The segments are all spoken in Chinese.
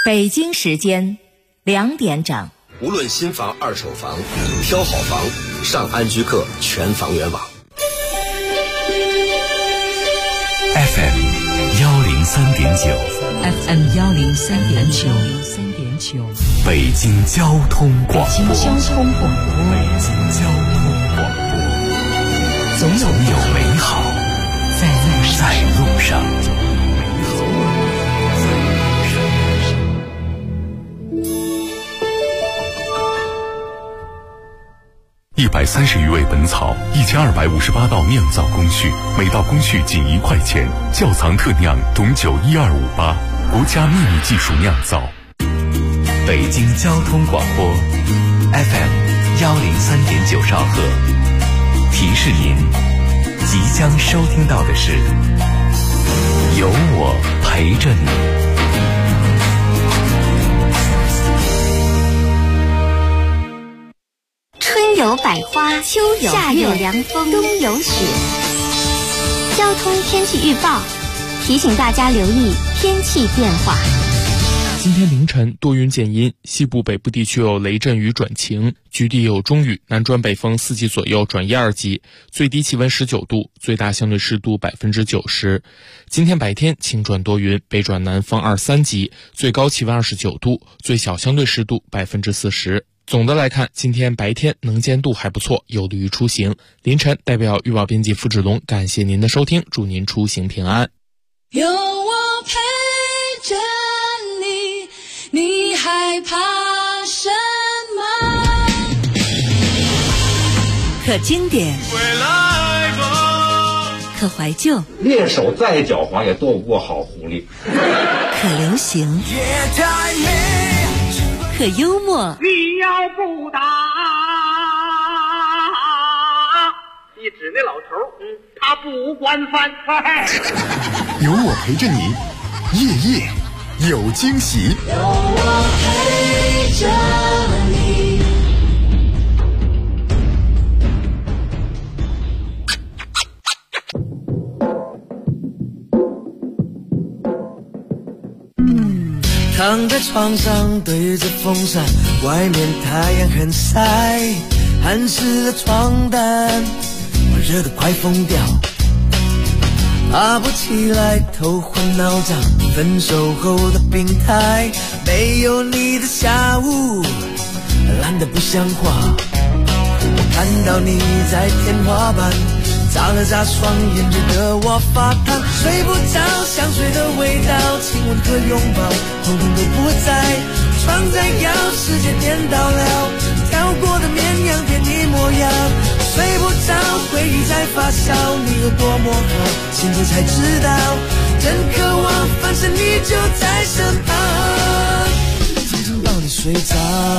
北京时间2点整。 无论新房二手房，挑好房上安居客全房源网。 FM 103.9 FM 103.9 北京交通广播。 北京交通广播。总有美好在路上。 130余味本草，1258道酿造工序，每道工序仅1块钱。窖藏特酿董酒12588，国家秘密技术酿造。 北京交通广播 FM 103.9兆赫，提示您即将收听到的是有我陪着你。 春有百花，秋有夏有凉风，冬有雪。交通天气预报提醒大家留意天气变化。 今天凌晨多云见阴，西部北部地区有雷阵雨转晴，局地有中雨，南转北风4级左右转1、2级，最低气温19度，最大相对湿度90%。今天白天晴转多云，北转南风2、3级，最高气温29度，最小相对湿度40%。总的来看，今天白天能见度还不错，有利于出行。凌晨代表预报编辑付志龙感谢您的收听，祝您出行平安。 有我陪着你，你害怕什么？ 可经典，可怀旧， 猎手再狡猾也斗不过好狐狸。 可流行，可幽默。 你要不打，一指那老头，他不管饭菜。 有我陪着你，夜夜有惊喜。 有我陪着你。 躺在床上对着风扇，外面太阳很晒，汗湿了床单，我热得快疯掉。爬不起来，头昏脑胀，分手后的病态，没有你的下午，懒得不像话。我看到你在天花板眨了眨双眼，惹得我发烫，睡不着，香水的味道，亲吻和拥抱，统统都不在。床在摇，世界颠倒了，跳过的绵羊变你模样，睡不着，回忆在发酵，你有多么好，现在才知道，真渴望，反正你就在身旁，紧紧抱你睡着。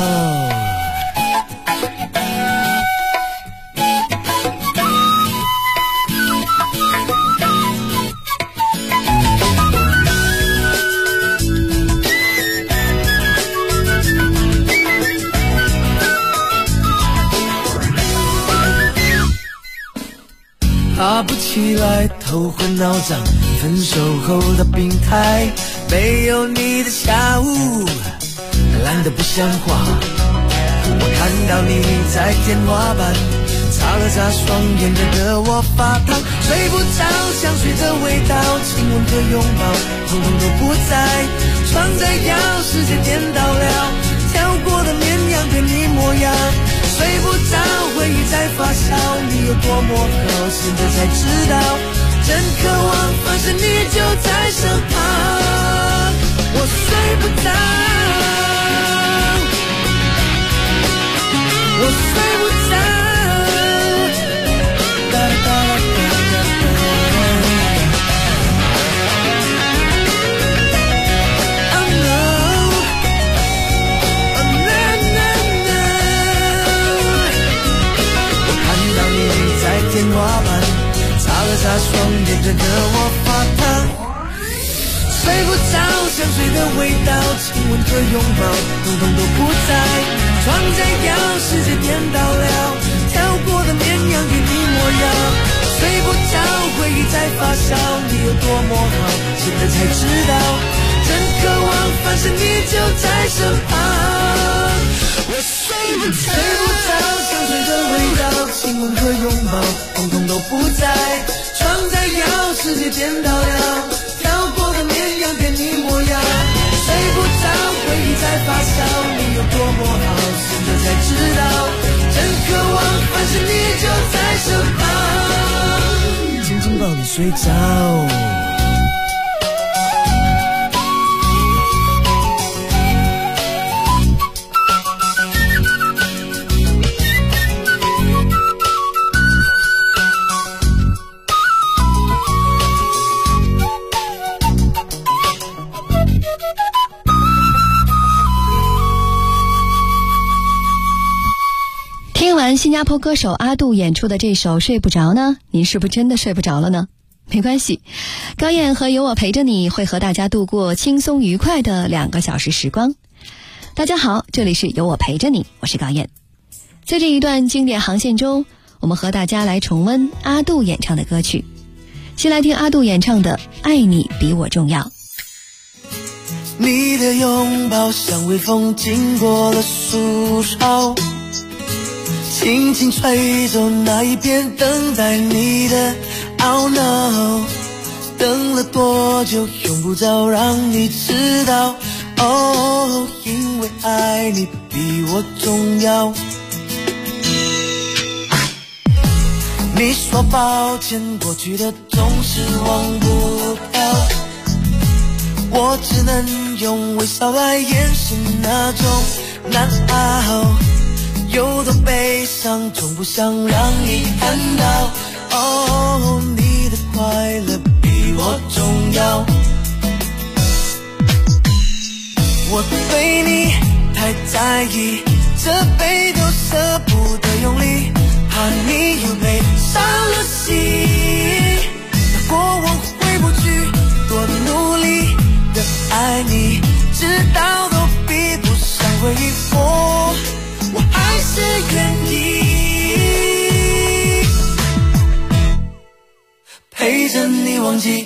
爬不起来，头昏脑胀，分手后的病态，没有你的下午，懒得不像话。我看到你在天花板眨了眨双眼，惹得我发烫，睡不着，香水的味道，亲吻和拥抱，统统都不在。床在摇，世界颠倒了，跳过的绵羊变你模样，睡不着，回忆在发酵，你有多么好，现在才知道，真渴望，反正你就在身旁，我睡不着，我睡不着，哒哒哒哒天花板擦了擦双眼，惹得我发烫，睡不着，香水的味道，亲吻和拥抱，统统都不在。床在摇，世界颠倒了，跳过的绵羊变你模样，睡不着，回忆在发酵，你有多么好，现在才知道， 真渴望翻身你就在身旁。我睡不着，香水的味道，亲吻和拥抱统统都不在，床在摇，世界颠倒了，跳过的绵羊变你模样。睡不着，回忆在发烧，你有多么好，现在才知道，真渴望翻身你就在身旁，紧紧抱你睡着。 听完新加坡歌手阿杜演出的这首《睡不着》呢，您是不是真的睡不着了呢？没关系，高燕和有我陪着你会和大家度过轻松愉快的2个小时时光。大家好，这里是有我陪着你，我是高燕。在这一段经典航线中，我们和大家来重温阿杜演唱的歌曲。先来听阿杜演唱的《爱你比我重要》。 你的拥抱像微风经过了树梢，轻轻吹走那一片等待你的懊恼，等了多久用不着让你知道，哦，因为爱你比我重要。你说抱歉，过去的总是忘不掉，我只能用微笑来掩饰那种难熬，有多悲伤总不想让你看到，哦，你的快乐比我重要。我对你太在意，这杯都舍不得用力，怕你又被伤了心，那过往回不去，多努力的爱你，直到都比不上回忆，我还是愿意陪着你忘记。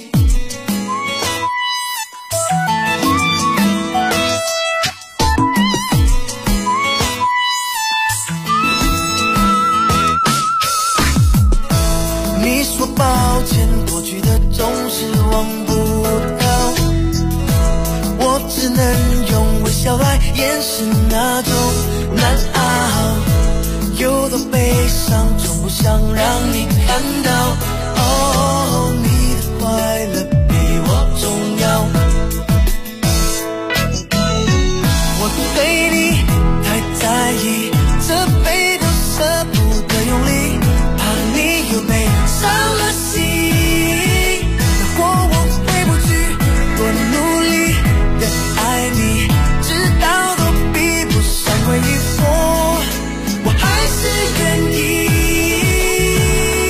你说抱歉，过去的总是忘不掉，我只能用微笑来掩饰那种难熬，有多悲伤总不想让你看到，哦，你的快乐比我重要。我对你太在意，这杯都舍不得用力，怕你又被伤了心，那过往回不去，多努力的爱你，直到都比不上回忆，我还是愿意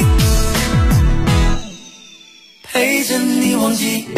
陪着你忘记。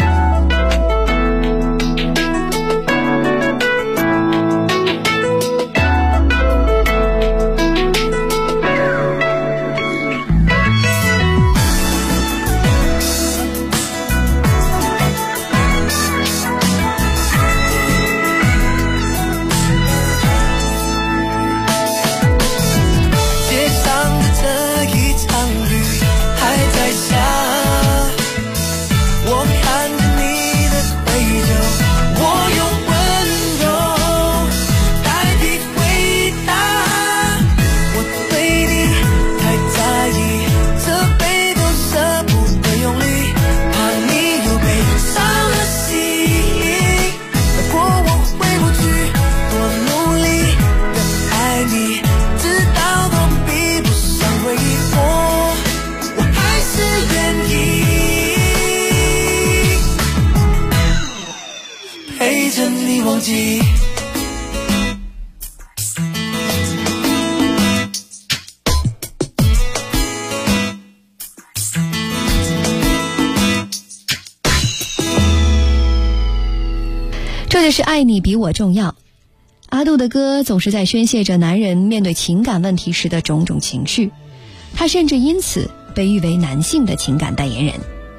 这就是爱你比我重要。阿杜的歌总是在宣泄着男人面对情感问题时的种种情绪，他甚至因此被誉为男性的情感代言人。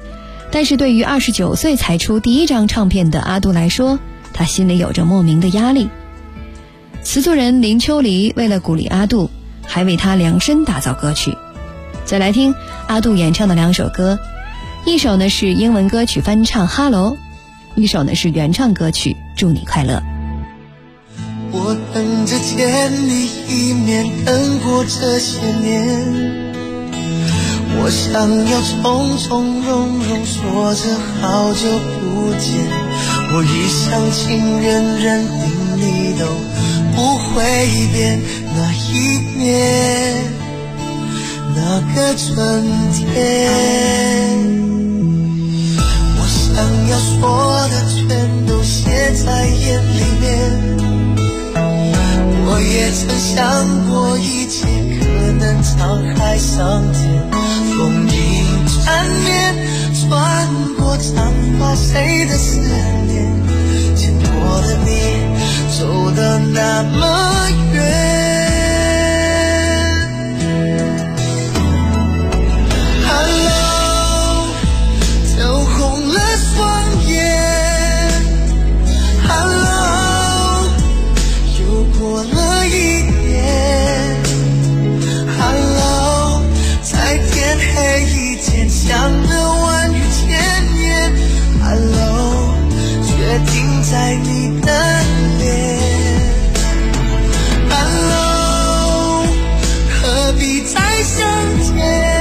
但是对于29岁才出第一张唱片的阿杜来说，他心里有着莫名的压力。词作人林秋离为了鼓励阿杜，还为他量身打造歌曲。再来听阿杜演唱的2首歌，一首呢是英文歌曲翻唱《Hello》，一首呢是原创歌曲《祝你快乐》。 我等着见你一面，等过这些年，我想要从从容容说着好久不见，我一厢情愿认定你都不会变，那一年那个春天，我想要说的全都写在眼里面，我也曾想过一切可能沧海桑田，风影缠绵穿过长发谁的思念，牵我的你走得那么远。Hello， 都红了双眼。Hello， 又过了一年。Hello， 在天黑以前想的万语千言。Hello， 决定在你的脸。Hello， 何必再相见。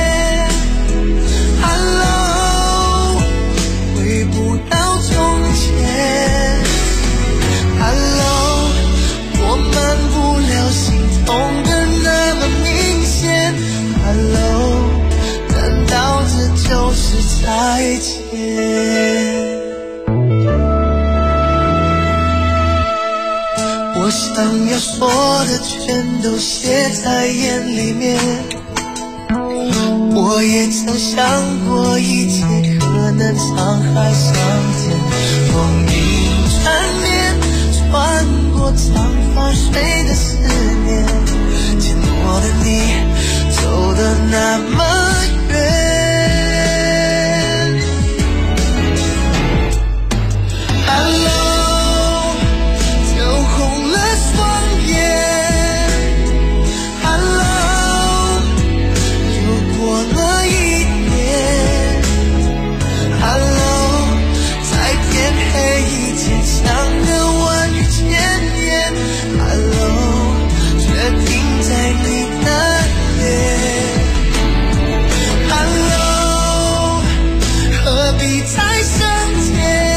再见，我想要说的全都写在眼里面，我也曾想过一切可能沧海桑田，风影缠绵穿过长发谁的思念，牵我的你走得那么远。Hello， 就红了双眼。Hello， 又过了一年。Hello， 在天黑以前想的万语千言。Hello， 决定在你的脸。Hello， 何必再相见。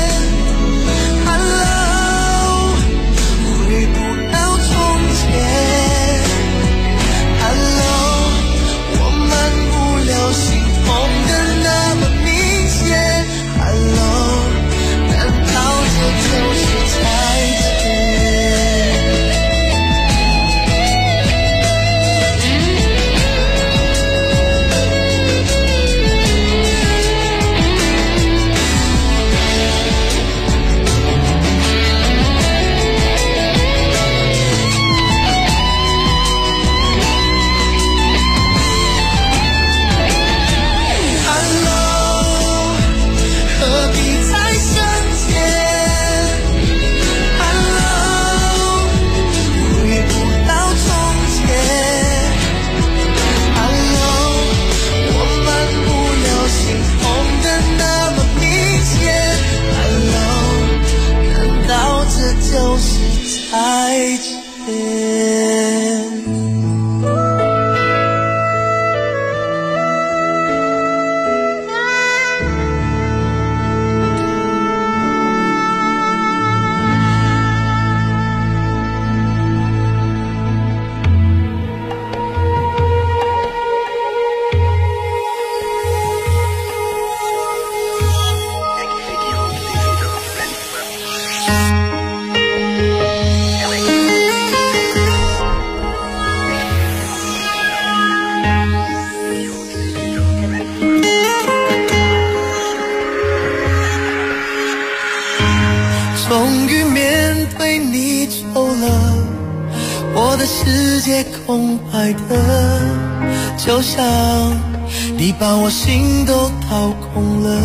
终于面对你走了，我的世界空白的，就像你把我心都掏空了。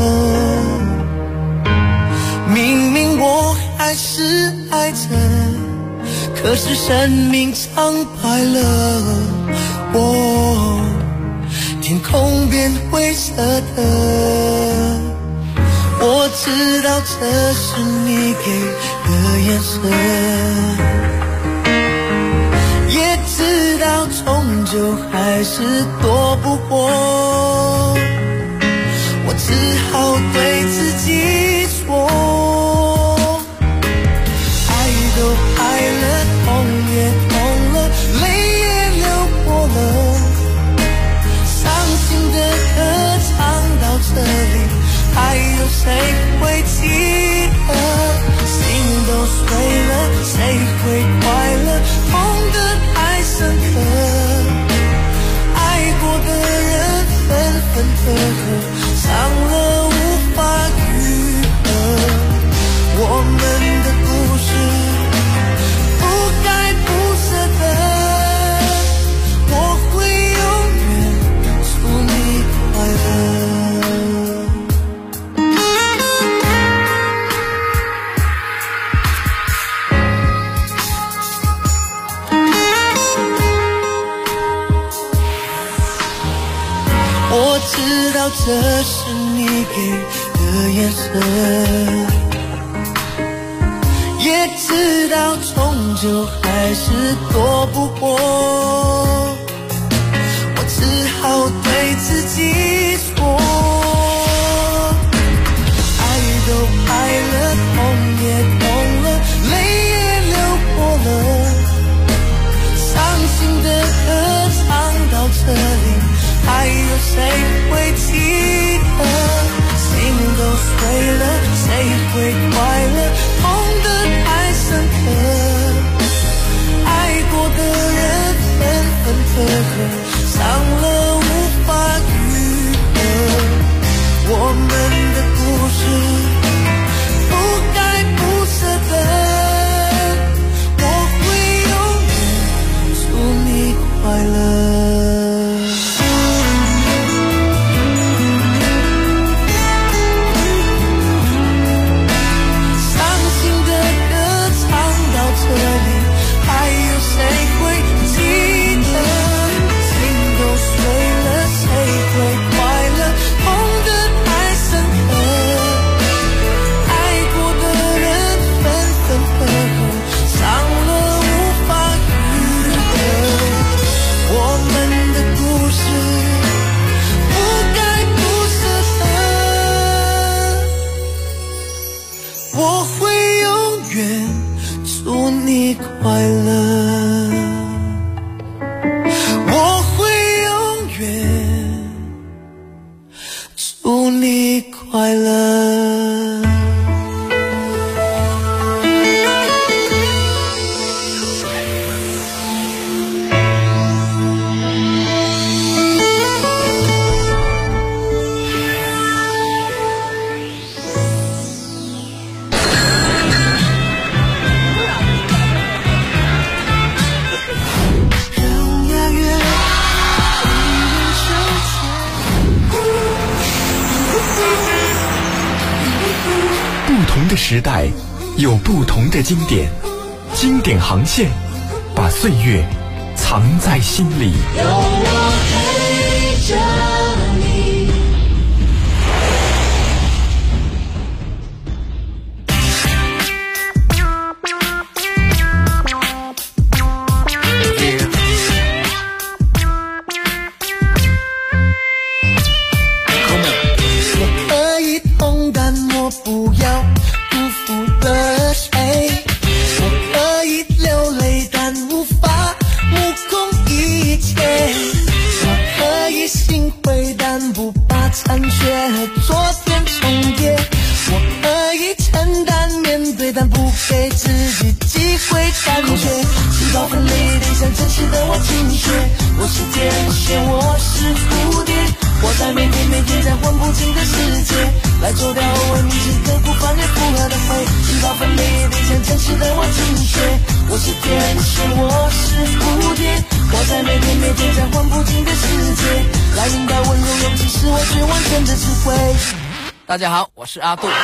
明明我还是爱着，可是生命苍白了。天空变灰色的，我知道这是你给的颜色，也知道终究还是躲不过，我只好对自己说，爱都爱了，痛也痛了，泪也流过了，伤心的歌唱到这里，还有谁会记得？心都碎了，谁会快乐？痛得太深刻，爱过的人分分合合，伤了无法愈合。我们的故事不该不舍得，我会永远祝你快乐。我知道这是你给的颜色，也知道终究还是躲不过，我只好对自己说，爱都爱了，痛也痛了，泪也流过了，伤心的歌唱到这里，还有谁会记得？心都碎了，谁会快乐？痛得太深刻，爱过的人分分合合，伤了无法愈合。我们的故事不该不舍得，我会永远祝你快乐。快乐，我会永远祝你快乐。 不同的时代有不同的经典，经典航线把岁月藏在心里。 有我陪着你。 我可以痛，但我不要辜负了谁。我可以流泪，但无法目空一切。我可以心灰，但不把残缺和昨天重叠。我可以承担面对，但不给自己机会感觉。细胞分裂点像真实的我倾斜。我是天蝎，我是蝴蝶。我在每天在混不清的世界，来做掉我铭心刻骨翻越复合的灰。细胞分裂点像真实的我倾斜。我是天蝎，我是蝴蝶。我在每天在混不清的世界， 来明白温柔勇气是我最完整的智慧。大家好，我是阿杜。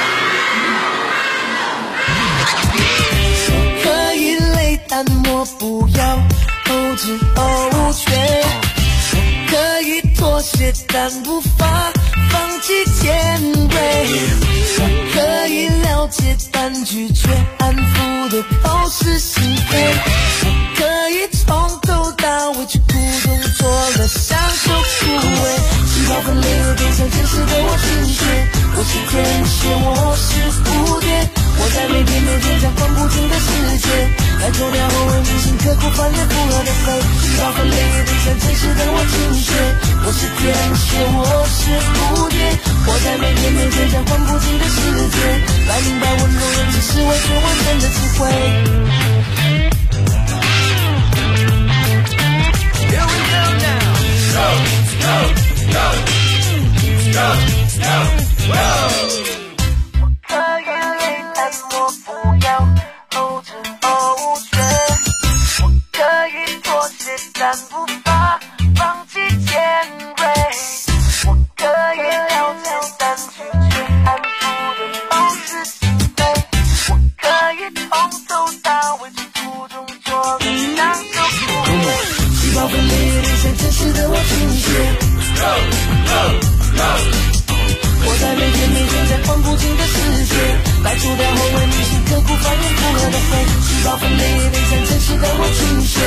可以累，但我不要后知后觉。可以妥协，但无法放弃尖锐。可以了解，但拒绝安抚的都是心扉。可以从头到尾去苦中作乐，享受枯萎。细胞分裂了，变成真实的我心血。我是天蝎，我是蝴蝶。我在每天在换不停的世界，来做掉后为明星刻苦翻脸不了的肺。细胞分裂了，变成真实的我心血。我是天蝎，我是蝴蝶。我在每天在换不停的世界，来明白温柔勇气是我最完整的智慧。Here we go now. Go, go, go, go, go, go. 我可以累，但我不要后知后觉。我可以妥协，但无法放弃尖锐。我可以了解，但拒绝安抚的都是心扉。我可以从头到尾去苦中作乐，享受枯萎。细胞分裂，变成真实的我心血。我在每天在换不尽的世界，来除掉后为明星刻苦翻脸不了的肺。细胞分裂，变成真实的我心血。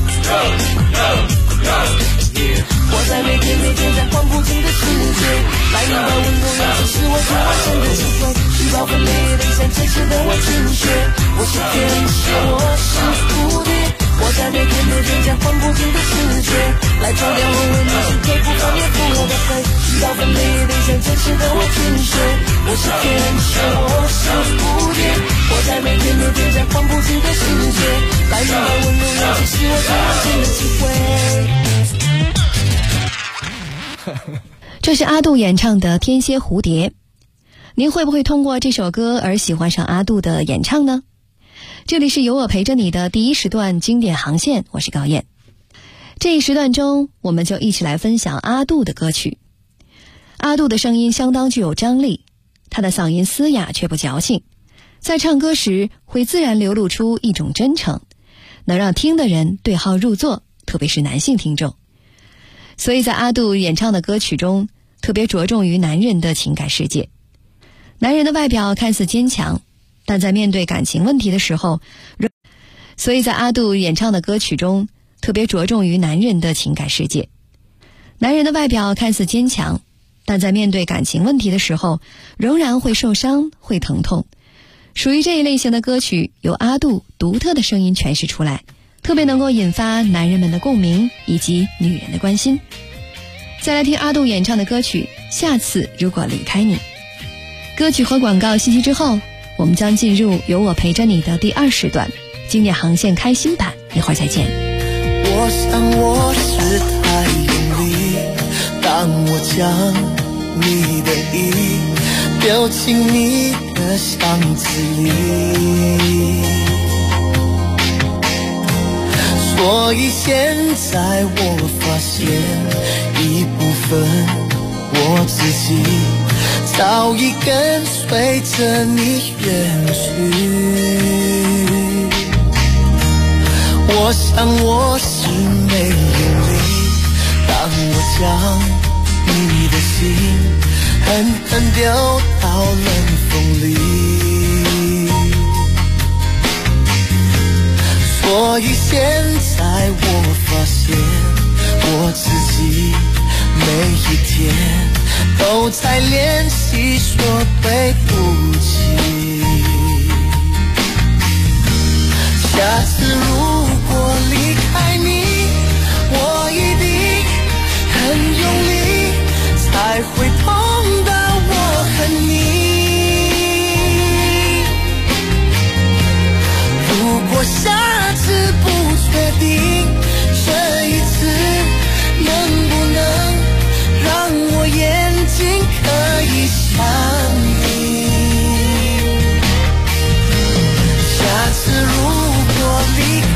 我在每天在换不尽的世界，来明白温柔勇气是我最完整的智慧。细胞分裂，变成真实的我心血。我是天蝎，我是蝴蝶。我在每天在换不尽的世界，来做掉我为明星刻苦翻脸不了的肺。细胞分裂，变成真实的我心血。我是天蝎，我是蝴蝶。我在每天在换不尽的世界，来明白温柔勇气是我最完整的智慧。 这是阿杜演唱的《天蝎蝴蝶》。您会不会通过这首歌而喜欢上阿杜的演唱呢？这里是有我陪着你的第一时段经典航线，我是高燕。这一时段中，我们就一起来分享阿杜的歌曲。阿杜的声音相当具有张力，他的嗓音嘶哑却不矫情，在唱歌时会自然流露出一种真诚，能让听的人对号入座，特别是男性听众。所以在阿杜演唱的歌曲中，特别着重于男人的情感世界。男人的外表看似坚强，但在面对感情问题的时候，所以在阿杜演唱的歌曲中，特别着重于男人的情感世界。男人的外表看似坚强，但在面对感情问题的时候，仍然会受伤，会疼痛。属于这一类型的歌曲，由阿杜独特的声音诠释出来，特别能够引发男人们的共鸣以及女人的关心。再来听阿杜演唱的歌曲《下次如果离开你》。歌曲和广告信息之后，我们将进入有我陪着你的第二时段经典航线开心版，一会儿再见。 我想我是太用力，当我将你的意丢进你的箱子里，所以现在我发现一部分我自己早已跟随着你远去。我想我是没用力，当我将你的心狠狠丢到冷风里，所以现在我发现我自己每一天都在练习说对不起。下次如果离开你，我一定很用力，才会痛到我恨你。如果下次不确定，这一次能不能让我眼睛可以想你？下次如果离开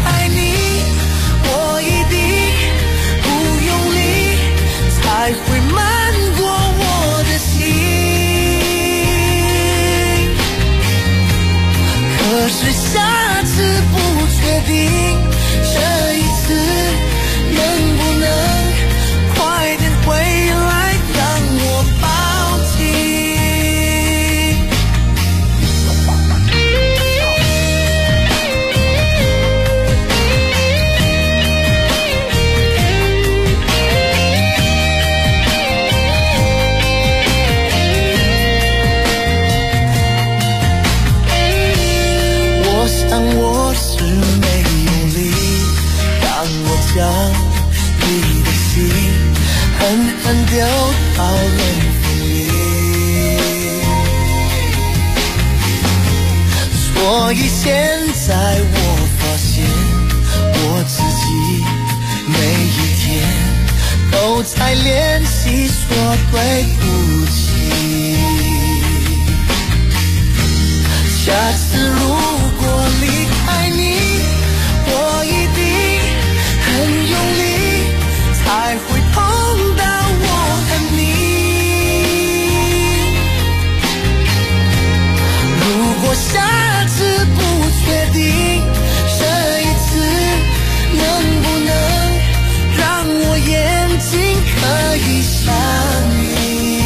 所以现在我发现我自己每一天都在练习说对不起。下次如果离开你，我一定很用力，才会碰到我的你。如果下次不确定，这一次能不能让我眼睛可以相遇？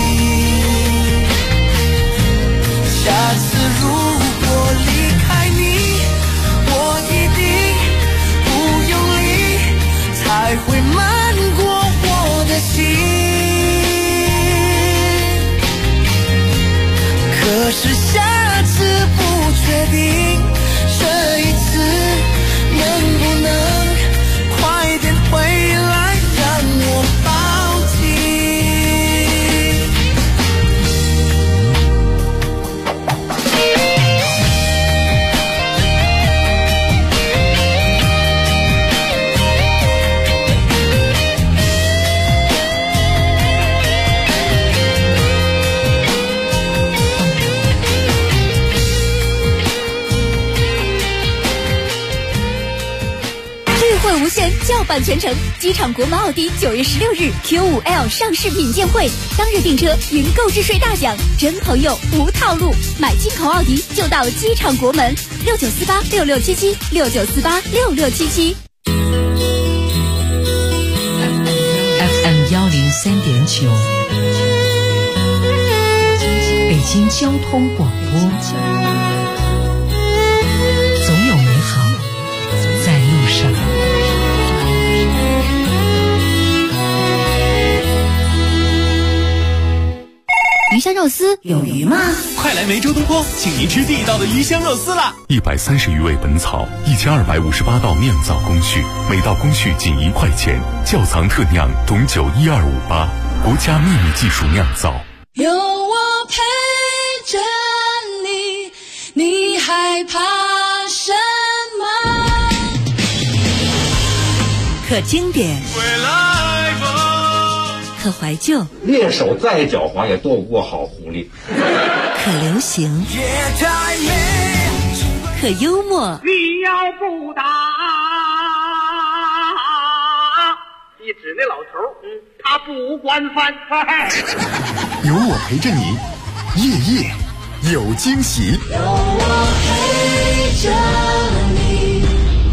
下次如果离开你，我一定不用力，才会漫过我的心。可是下次不确定，这一次能不能快点回来让我抱紧。 无限叫板全程，机场国门奥迪9月16日 Q5L 上市品鉴会，当日订车云购置税大奖，真朋友无套路，买进口奥迪就到机场国门，69486677 69486677。 FM 103.9，北京交通广播，总有美好在路上。 鱼香肉丝有鱼吗？ 快来梅州东坡，请您吃地道的鱼香肉丝啦 ！130余味本草，1258道酿造工序，每道工序仅1块钱，窖藏特酿董酒12588，国家秘密技术酿造。 有我陪着你，你害怕什么？ 可经典，可怀旧， 猎手再狡猾也斗不过好狐狸。 可流行，可幽默。 你要不打，一指那老头，他不惯犯。 有我陪着你，夜夜有惊喜。 有我陪着你。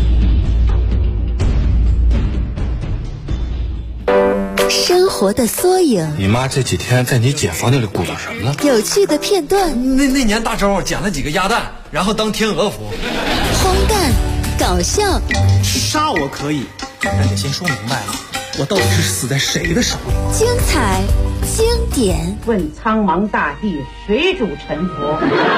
生活的缩影， 你妈这几天在你姐房间里鼓捣什么呢？ 有趣的片段。 那年大周捡了几个鸭蛋，然后当天鹅服。 荒诞，搞笑。 杀我可以，但得先说明白了，我到底是死在谁的手里？ 精彩，经典。 问苍茫大地，谁主沉浮？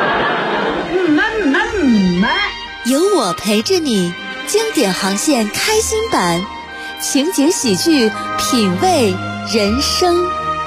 有我陪着你，经典航线开心版。情景喜剧，品味人生。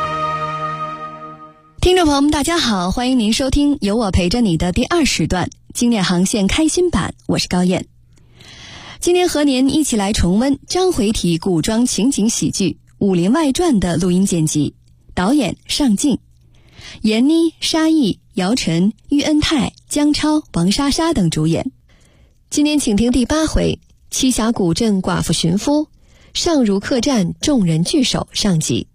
听众朋友们大家好，欢迎您收听有我陪着你的第2时段经典航线开心版，我是高燕。今天和您一起来重温章回体古装情景喜剧《武林外传》的录音剪辑，导演尚敬，闫妮、沙溢、姚晨、喻恩泰、姜超、王莎莎等主演。今天请听第8回栖霞古镇寡妇寻夫，上如客栈众人聚首上集。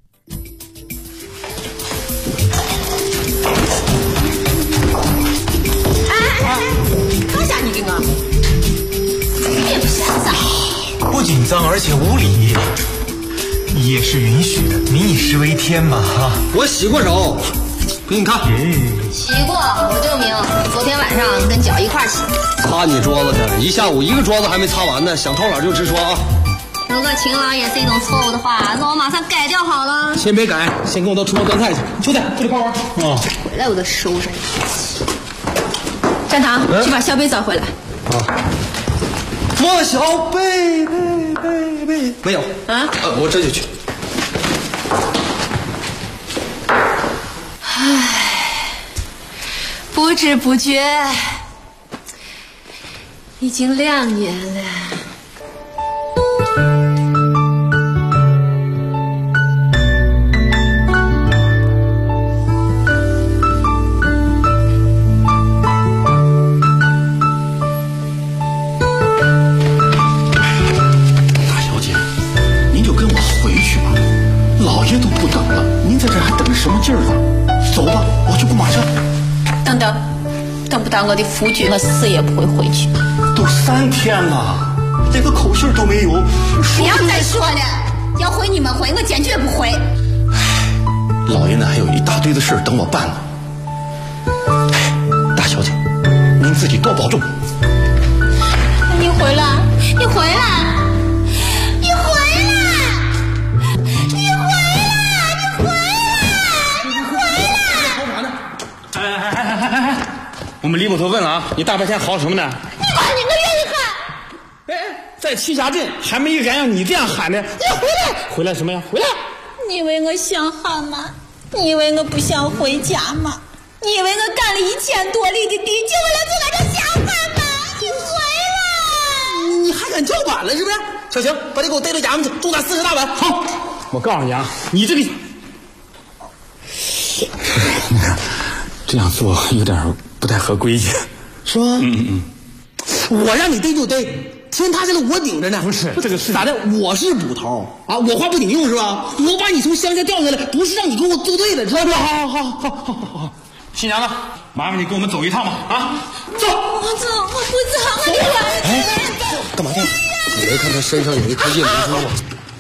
放下你这个，别不嫌脏。 不仅脏而且无礼，也是允许的，民以食为天嘛哈。 我洗过手，给你看。 洗过，我证明，昨天晚上跟脚一块洗。 擦你桌子去，一下午一个桌子还没擦完呢，想偷懒就直说啊。 如果情郎也是一种错误的话，那我马上改掉好了。 先别改，先跟我到厨房端菜去。 兄弟，这里帮忙啊！ 回来我就收拾你。站堂，去把小贝找回来。 啊！莫小贝没有啊？ 我这就去。 唉，不知不觉已经2年了。 大小姐，您就跟我回去吧，老爷都不等了，您在这还等什么劲儿啊？走吧，我去雇马车。 等等，等不到我的夫君，我死也不会回去。 都3天了，连个口信都没有。 不要再说了，要回你们回，我坚决不回。 老爷呢还有一大堆的事等我办呢。大小姐，您自己多保重。 你回来，你回来，你回来，你回来，你回来，你回来！ 哎！我们李捕头问了啊，你大白天嚎什么呢？ 你管你，我愿意喊。 哎，在栖霞镇还没人让你这样喊呢。 你回来！ 回来什么呀？回来！ 你以为我想喊吗？你以为我不想回家吗？你以为我干了1000多里的地，就为了做那个小贩吗？你回来！ 你还敢叫板了是不是？小邢，把你给我逮到衙门去，重打40大板。 好，我告诉你啊，你这个这样做有点不太合规矩， 是吗？我让你逮就逮，天塌下来我顶着呢。 不是这个事咋的？我是捕头啊，我话不顶用是吧？我把你从乡下调下来，不是让你给我作对的，知道不？ 好。新娘子，麻烦你跟我们走一趟吧，啊，走。 我走，我不走，我走。 干嘛呢？你没看他身上有一颗夜明珠吗？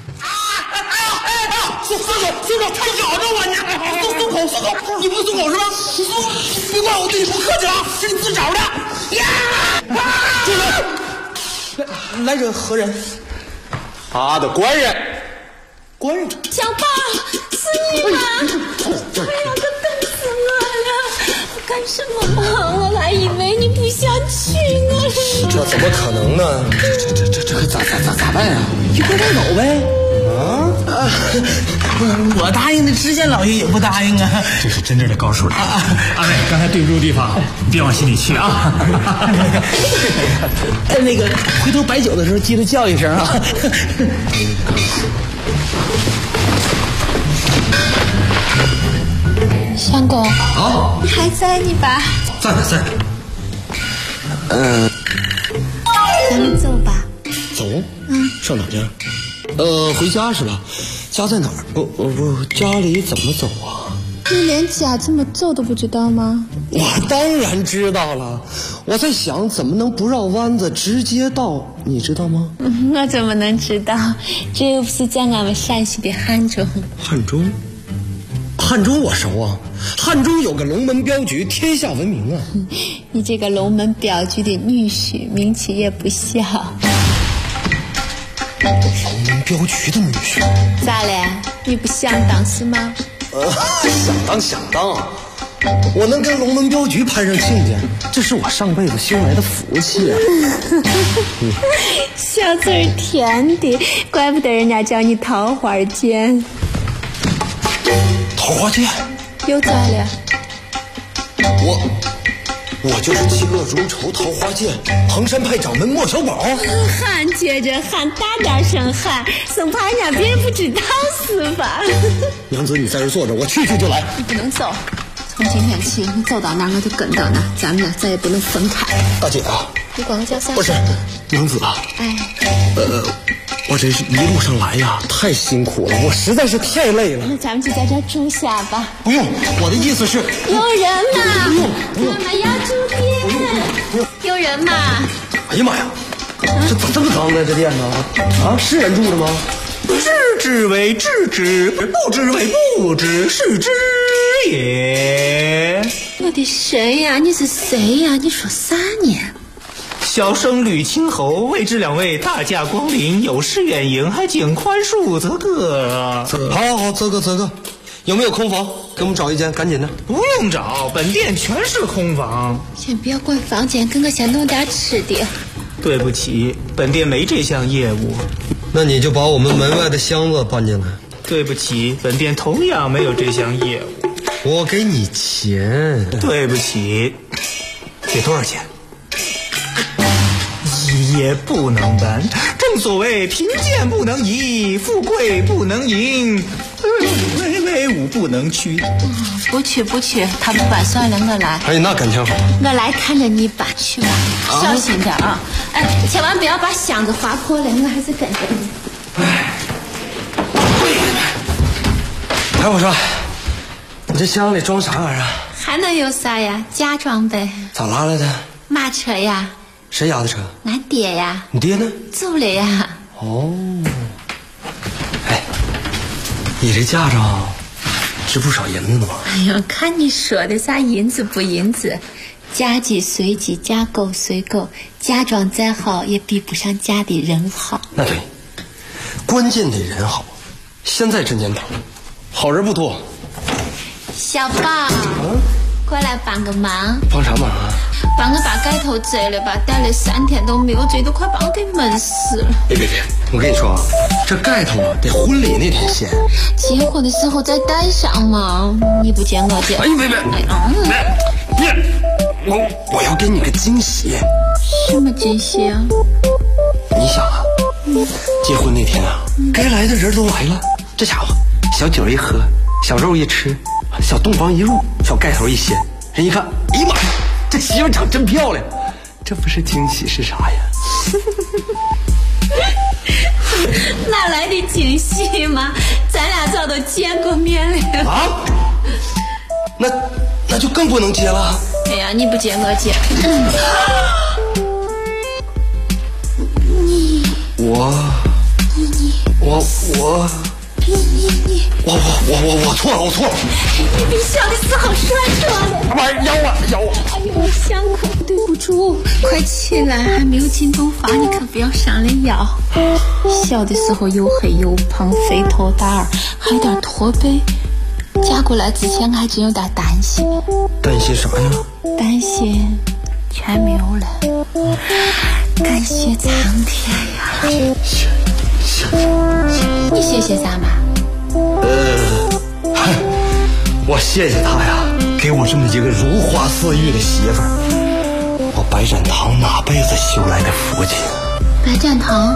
松手，他咬着我呢！松口，你不松口是吧？你松，别怪我对你不客气啊，是你自找的。 住手！来者何人？ 他的官人。 官人。 小宝，是你吗？哎呀，可等死我了！干什么嘛？我还以为你不想娶我了。 这怎么可能呢？这可咋办呀？就快带走呗。我答应的，知县老爷也不答应啊。 这是真正的高手了。二位，刚才对不住的地方，别往心里去啊。 那个回头摆酒的时候记得叫一声啊。 相公啊，你还在你吧？ 在。 咱们走吧。 走？上哪去？回家是吧？家在哪儿？不，家里怎么走啊？ 你连家怎么走都不知道吗？ 我当然知道了，我在想怎么能不绕弯子直接到，你知道吗？ 我怎么能知道？这又不是在俺们陕西的汉中。 汉中我熟啊，汉中有个龙门镖局，天下闻名啊。 你这个龙门镖局的女婿，名气也不小。 龙门镖局的女婿？ 咋了？你不想当是吗？ 想当，我能跟龙门镖局攀上亲家，这是我上辈子修来的福气啊。 小嘴甜的，怪不得人家叫你桃花剑。 桃花剑？ 又咋了？ 我就是嫉恶如仇桃花剑，衡山派掌门莫小宝。 喊接着喊，大点声喊，生怕人家别人不知道是吧？ 娘子，你在这坐着，我去就来。 你不能走，从今天起，你走到哪我就跟到哪，咱们俩再也不能分开。 大姐啊， 你管我叫啥？ 不是，娘子啊。 哎， 我这是一路上来呀，太辛苦了，我实在是太累了。 那咱们就在这儿住下吧。 不用，我的意思是有人吗？ 不用， 我们要住店。有人吗？ 哎呀妈呀，这咋这么脏呢？这店呢？啊，是人住的吗？ 知之为知之，不知为不知，是知也。 我的神呀，你是谁呀？你说啥呢？ 小生吕清侯，为知两位大驾光临，有失远迎，还请宽恕则个。 好，则个。有没有空房？给我们找一间，赶紧的。 不用找，本店全是空房。 先不要管房间，跟我先弄点吃的。 对不起，本店没这项业务。 那你就把我们门外的箱子搬进来。 对不起，本店同样没有这项业务。 我给你钱。 对不起，给多少钱也不能搬。正所谓贫贱不能移，富贵不能淫，威武不能屈。 不去，他不搬算了，我来。 哎，那感情好。 我来看着你搬去吧，小心点啊！哎，千万不要把箱子划破了，我还是跟着你。 哎，我说，你这箱里装啥玩意儿？ 还能有啥呀？嫁妆呗。 咋拉来的？ 马车呀。 谁押的车？ 俺爹呀。 你爹呢？ 走了呀。 哦。哎，你这嫁妆值不少银子呢吧？ 哎呦，看你说的啥银子不银子，嫁鸡随鸡，嫁狗随狗，嫁妆再好也比不上嫁的人好。 那对，关键得人好。现在这年头，好人不多。 小宝，过来帮个忙。 帮啥忙啊？ 帮我把盖头摘了吧，戴了3天都没有摘，都快把我给闷死了。 别，我跟你说啊，这盖头啊得婚礼那天掀， 结婚的时候再戴上嘛。你不见我见？ 哎，别，我要给你个惊喜。 什么惊喜啊？ 你想啊，结婚那天啊，该来的人都来了，这家伙小酒一喝，小肉一吃，小洞房一入，小盖头一掀，人一看，哎呀妈，这媳妇长真漂亮，这不是惊喜是啥呀？ 哪来的惊喜吗？咱俩早都见过面了啊！那就更不能接了。 哎呀，你不接我接。 我错了。 你比小的时候帅多了。 妈呀，咬我！ 哎呦，相公，对不住，快起来，还没有进洞房，你可不要伤了腰。小的时候又黑又胖，肥头大耳，还有点驼背。嫁过来之前我还真有点担心。 担心啥呀？ 担心全没有了。感谢苍天呀！你谢谢啥嘛？ 我谢谢他呀，给我这么一个如花似玉的媳妇儿。我白展堂哪辈子修来的福气？ 白展堂？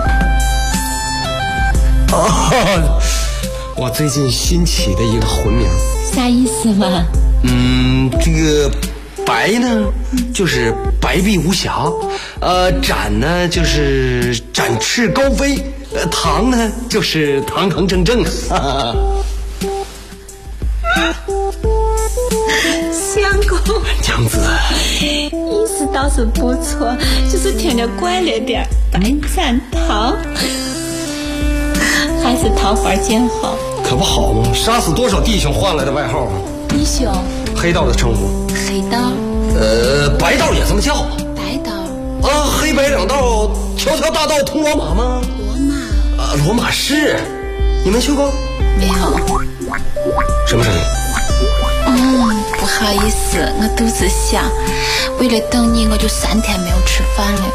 我最近新起的一个魂名。 啥意思嘛？ 这个白呢，就是白璧无瑕；展呢，就是展翅高飞；堂呢，就是堂堂正正。 相公， 娘子， 意思倒是不错，就是听着怪了点。白展堂，还是桃花剑好， 可不好吗？杀死多少弟兄换来的外号啊！ 弟兄， 黑道的称呼。 黑道？ 白道也这么叫。 白道？ 黑白两道，条条大道通罗马吗？ 罗马？ 罗马市，你没去过？ 没有。 什么声音？ 不好意思，我肚子响，为了等你，我就3天没有吃饭了。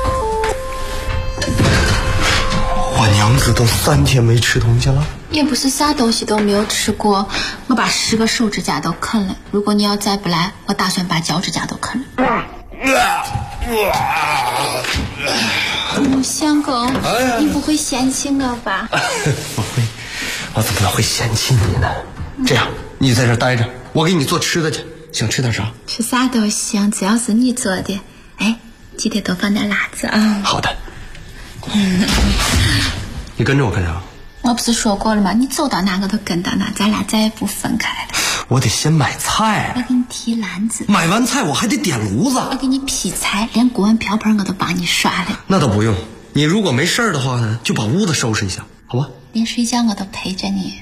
我娘子都3天没吃东西了。 也不是啥东西都没有吃过，我把10个手指甲都啃了。如果你要再不来，我打算把脚趾甲都啃了。相公，你不会嫌弃我吧？ 不会，我怎么能会嫌弃你呢？这样，你在这待着，我给你做吃的去。想吃点啥？ 吃啥都行，只要是你做的。哎，记得多放点辣子啊。 好的。你跟着我干啥？ 我不是说过了吗？你走到哪我都跟到哪，咱俩再也不分开了。 我得先买菜。 我给你提篮子。 买完菜我还得点炉子。 我给你劈柴，连锅碗瓢盆我都帮你刷了。 那倒不用，你如果没事的话呢，就把屋子收拾一下，好吧？ 连睡觉我都陪着你。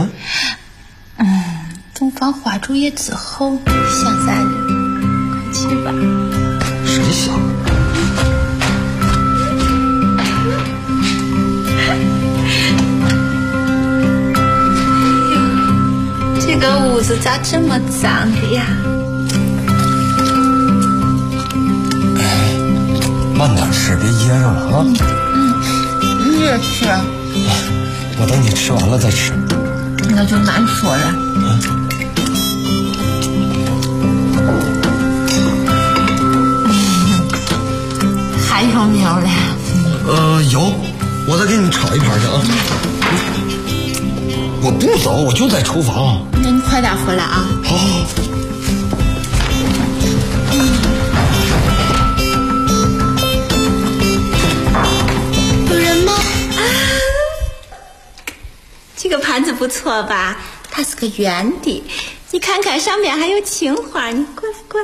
洞房花烛夜之后，想啥呢？快去吧。 谁想？ 这个屋子咋这么脏的呀？ 慢点吃，别噎着了啊！ 你也吃。 我等你吃完了再吃。 那就难说了。还有没有了？ 给你炒一盘去啊。我不走，我就在厨房。 那你快点回来啊。 好。 有人吗？这个盘子不错吧？它是个圆的，你看看上面还有青花，你过来过来。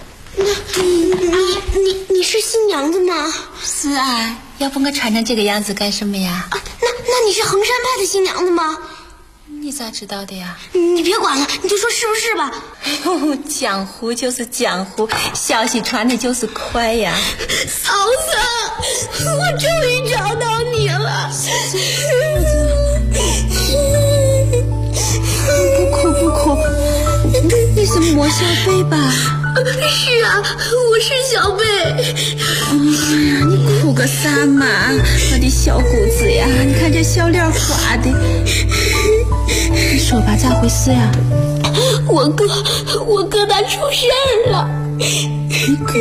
你是新娘子吗？ 是啊，要不我穿成这个样子干什么呀？ 那你是衡山派的新娘子吗？ 你咋知道的呀？ 你别管了，你就说是不是吧。 江湖就是江湖，消息传的就是快呀。 嫂子，我终于找到你了。 不哭，你是莫小贝吧？ 是啊，我是小贝。 哎呀，你哭个啥嘛？我的小姑子呀，你看这小脸花的。你说吧，咋回事呀？ 我哥他出事儿了。 你哥？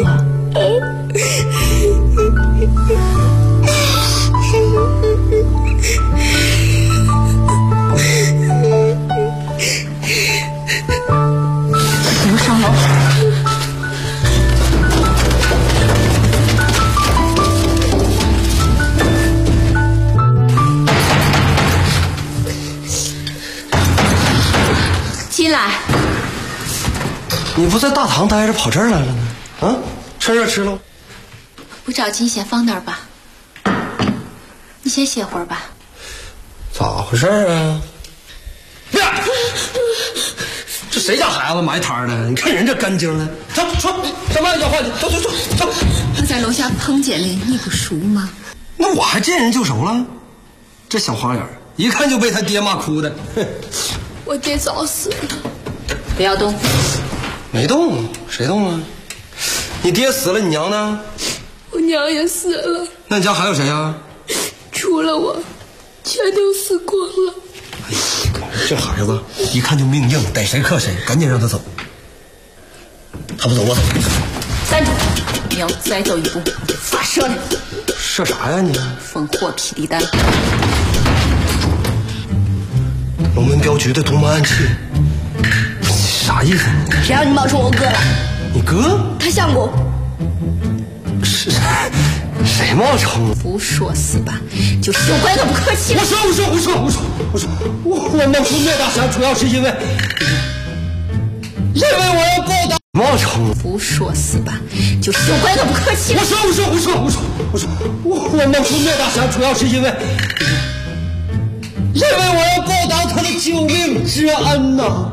给我上楼。进来。 你不在大堂待着，跑这儿来了呢？啊，趁热吃了。 不着急，先放那儿吧。你先歇会儿吧。 咋回事啊？这谁家孩子埋摊的？你看人这干净的。走，说什么要换去？走。 我在楼下碰见了，你不熟吗？ 那我还见人就熟了。这小花眼一看就被他爹骂哭的。 我爹早死了。 不要动。 没动，谁动啊？你爹死了，你娘呢？ 我娘也死了。 那你家还有谁啊？ 除了我，全都死光了。 哎呀，这孩子一看就命硬，逮谁克谁，赶紧让他走。他不走，我走。 站住！你要再走一步，发射了。 射啥呀你？ 烽火霹雳弹。 龙门镖局的独门暗器。啥意思？ 谁让你冒充我哥了？ 你哥？ 他相公。 是谁冒充？ 不说是吧？就是有怪我不客气了。 我冒充聂大侠，主要是因为我要报答。冒充？ 不说是吧？就是有怪我不客气了。 我冒充聂大侠，主要是因为我要报答他的救命之恩呐。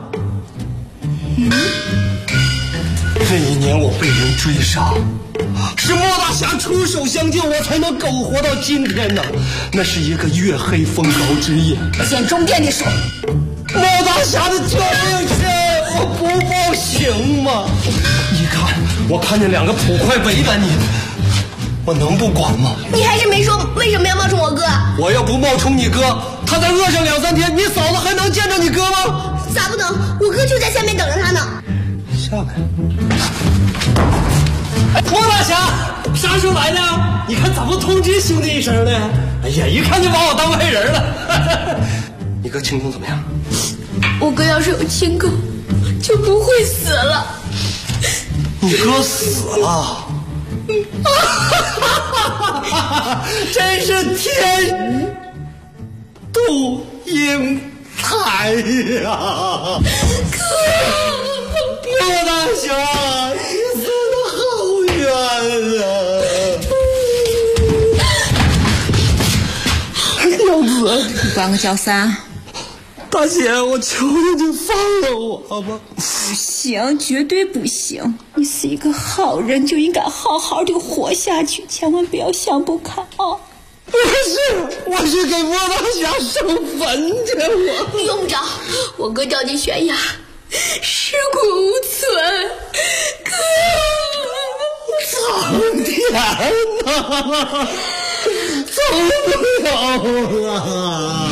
那一年我被人追杀，是莫大侠出手相救，我才能苟活到今天呢。那是一个月黑风高之夜。 先重点的说， 莫大侠的救命之恩，我不报行吗？我看见两个捕快围赶你，我能不管吗？ 你还是没说为什么要冒充我哥？ 我要不冒充你哥，他再饿上2-3天，你嫂子还能见着你哥吗？ 咋不能？我哥就在下面等着他呢。 下来。莫大侠，啥时候来的？你看咋不通知兄弟一声呢？哎呀，一看就把我当外人了。你哥轻功怎么样？ 我哥要是有轻功，就不会死了。 你哥死了？真是天妒英才呀！莫大侠，你死得好冤啊！娘子， 你管我叫啥？ 大姐，我求求你放了我吧！ 不行，绝对不行！你是一个好人，就应该好好的活下去，千万不要想不开啊！ 我是给莫大侠上坟去，我用不着，我哥掉进悬崖，尸骨无存， 苍天哪，走不了啊！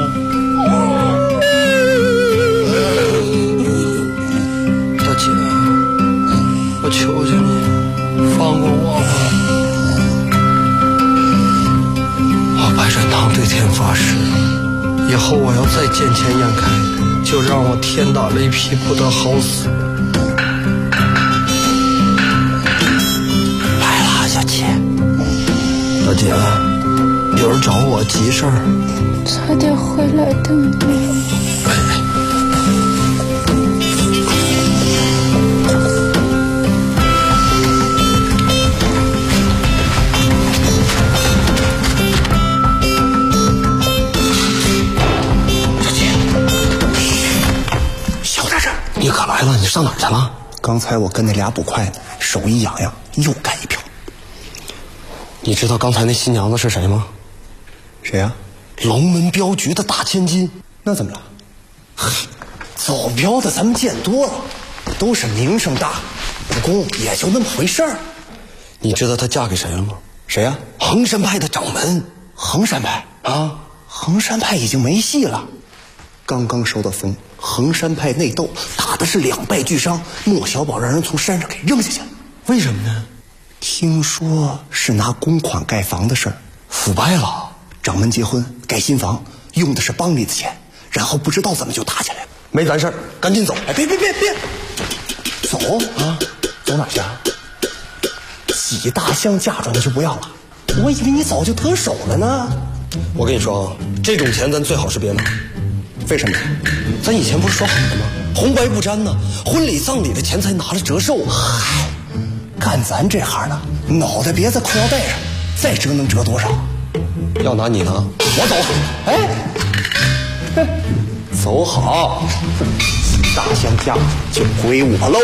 大姐，我求求你，放过我吧！我白展堂想对天发誓，以后我要再见钱眼开，就让我天打雷劈不得好死。来了，小姐。大姐，有人找我急事儿。 差点回来等你。 你可来了，你上哪儿去了？ 刚才我跟那俩捕快手一痒痒，又干一票。 你知道刚才那新娘子是谁吗？ 谁呀？ 龙门镖局的大千金。 那怎么了？走镖的咱们见多了，都是名声大，不公也就那么回事儿。 你知道她嫁给谁了吗？ 谁呀？ 衡山派的掌门。 衡山派啊，衡山派已经没戏了。刚刚收到风，衡山派内斗打的是两败俱伤，莫小宝让人从山上给扔下去了。 为什么呢？ 听说是拿公款盖房的事儿， 腐败了。 掌门结婚盖新房用的是帮里的钱，然后不知道怎么就打起来了。 没咱事儿，赶紧走。 哎，别，走啊，走哪去啊？几大箱嫁妆就不要了，我以为你早就得手了呢。 我跟你说啊，这种钱咱最好是别拿。 为什么？ 咱以前不是说好的吗？红白不沾呢，婚礼葬礼的钱财拿了折寿。 嗨，干咱这行的，脑袋别在裤腰带上，再折能折多少？ 要拿你拿，我走。 哎，走好，大箱价就归我喽。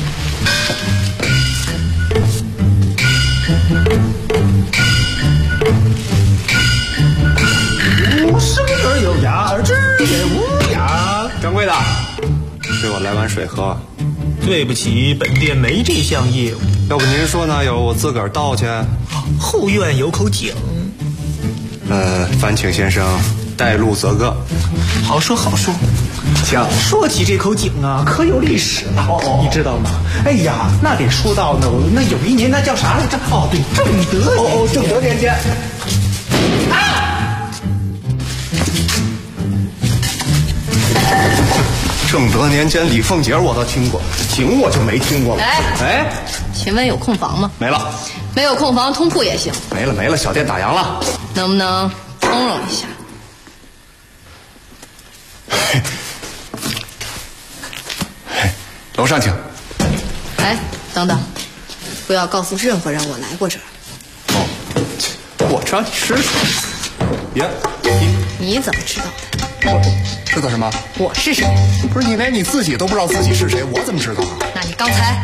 生而有雅，而知也无雅。 掌柜的，给我来碗水喝。 对不起，本店没这项业务。 要不您说哪有，我自个儿倒去。 后院有口井。 烦请先生带路则个。 好说好说。说起这口井啊，可有历史了，你知道吗？哎呀，那得说到那有一年那叫啥来着？哦，对，正德。 正德年间。正德年间李凤姐我倒听过，井我就没听过了。哎， 请问有空房吗？ 没了。 没有空房，通铺也行。 没了，小店打烊了。 能不能通融一下？ 楼上请。 哎，等等，不要告诉任何人我来过这儿。 我知道你是谁。别， 你怎么知道的？ 我知道什么？ 我是谁？ 不是你连你自己都不知道自己是谁，我怎么知道啊？ 那你刚才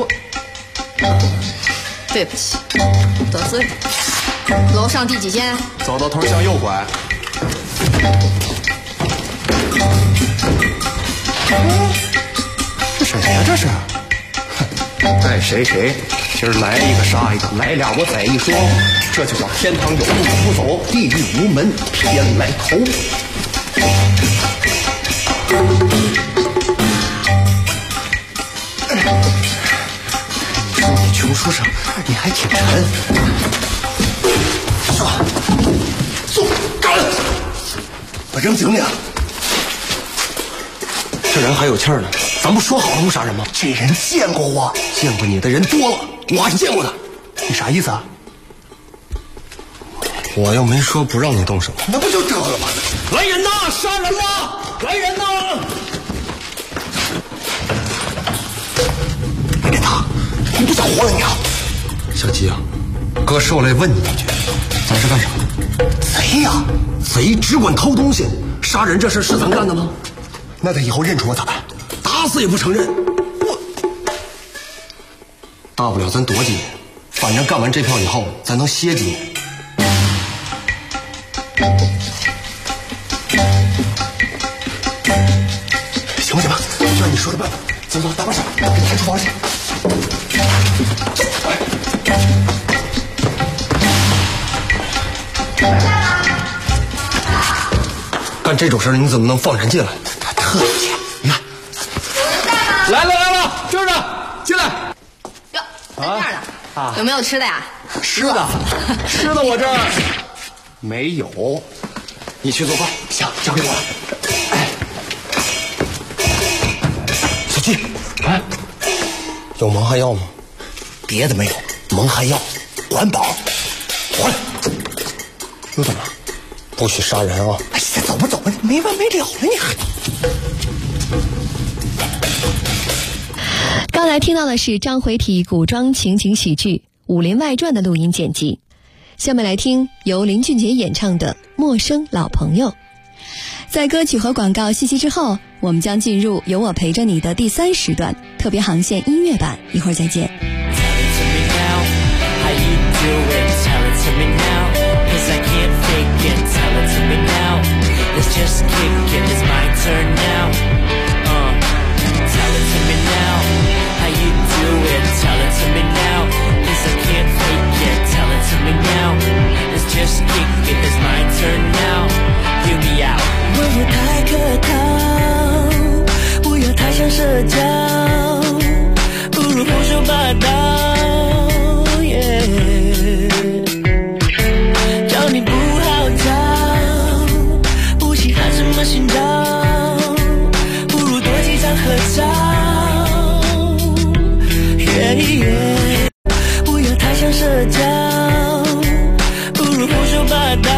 对不起，得罪了。楼上第几间？ 走到头向右拐。这谁呀？这是？爱谁，今儿来一个杀一个，来俩我宰一双，这就叫天堂有路不走，地狱无门偏来投。说你穷书生，你还挺沉。坐，干！把扔井里了。 这人还有气儿呢，咱不说好了不杀人吗？ 这人见过我， 见过你的人多了，我还见过他。 你啥意思啊？ 我又没说不让你动手， 那不就这个吗？ 来人呐！杀人了！来人呐！ 你给他，你不想活了你啊？ 小鸡啊，哥受累问你一句，咱是干啥的？ 贼呀！ 贼只管偷东西，杀人这事是咱干的吗？ 那他以后认出我咋办？ 打死也不承认。大不了咱躲几年，反正干完这票以后，咱能歇几年。 行，就按你说的办法。走，打把手，给你抬厨房去。 干这种事你怎么能放人进来？ 他特有钱，你看。 来了，这儿呢，进来。 哟，在这儿呢。有没有吃的呀？ 吃的我这儿没有。 你去做饭，行，交给我了。哎，小季，哎，有蒙汗药吗？别的没有，蒙汗药，环保。过来，又怎么了？不许杀人啊！哎呀，走吧走吧，没完没了了，你还。 刚才听到的是章回体古装情景喜剧《武林外传》的录音剪辑。下面来听由林俊杰演唱的《陌生老朋友》。在歌曲和广告信息之后，我们将进入有我陪着你的第3时段特别航线音乐版，一会儿再见。 Just kick it, it's my turn now. Hear me out. 不要太客套，不要太想社交，不如胡说八道。找你不好找，不稀罕什么寻找，不如多几张合照。不要太想社交。胡说八道，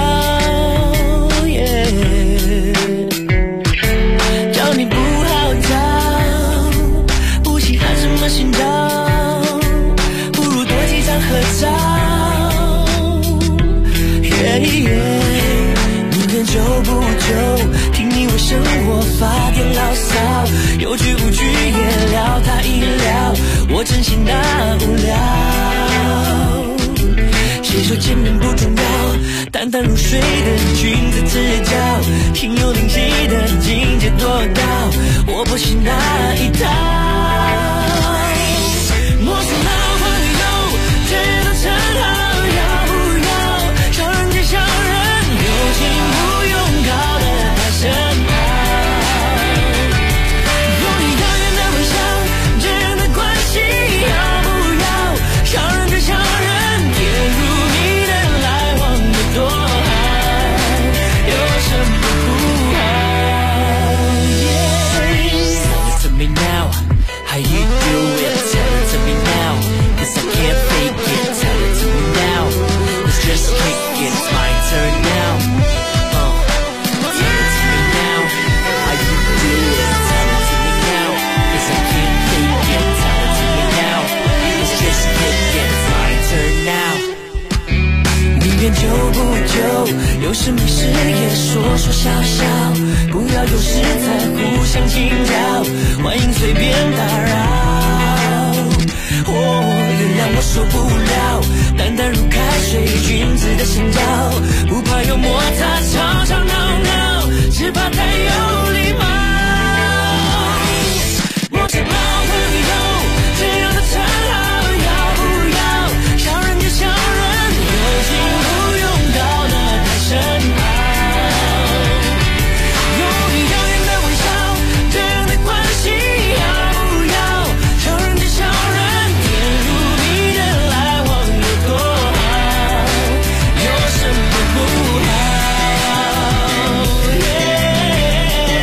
找你不好找，不稀罕什么寻找，不如多几张合照。宁愿久不久，听你为生活发点牢骚，有句无句也聊他一聊，我真心那无聊。谁说见面不重要？淡淡如水的君子之交，挺有灵气的境界多高，我不信那一套。陌生老朋友，这都称号要不要？小人即小人，友情不用搞得太深奥。用你遥远的微笑，这样的关系要不要？小人即小人。多好，有什么不好 Tell it to me now, how you do it? Tell it to me now, 'cause I can't fake it. Tell it to me now, let's just kick it. It's my turn now. Tell it to me now, how you do it? Tell it to me now, 'cause I can't fake it. Tell it to me now, let's just kick it. It's my turn now.宁愿久不久，有事没事也说说笑笑，不要有事才互相请教，欢迎随便打扰。原谅我受不了，淡淡如开水，君子的深交，不怕有摩擦，吵吵闹闹，只怕太有礼貌。陌生老朋友，这样的称号要不要？小人就小人，友情不用搞得太深奥。用你遥远的微笑，这样的关系要不要？小人就小人，甜如蜜的来往有多好？有什么不好？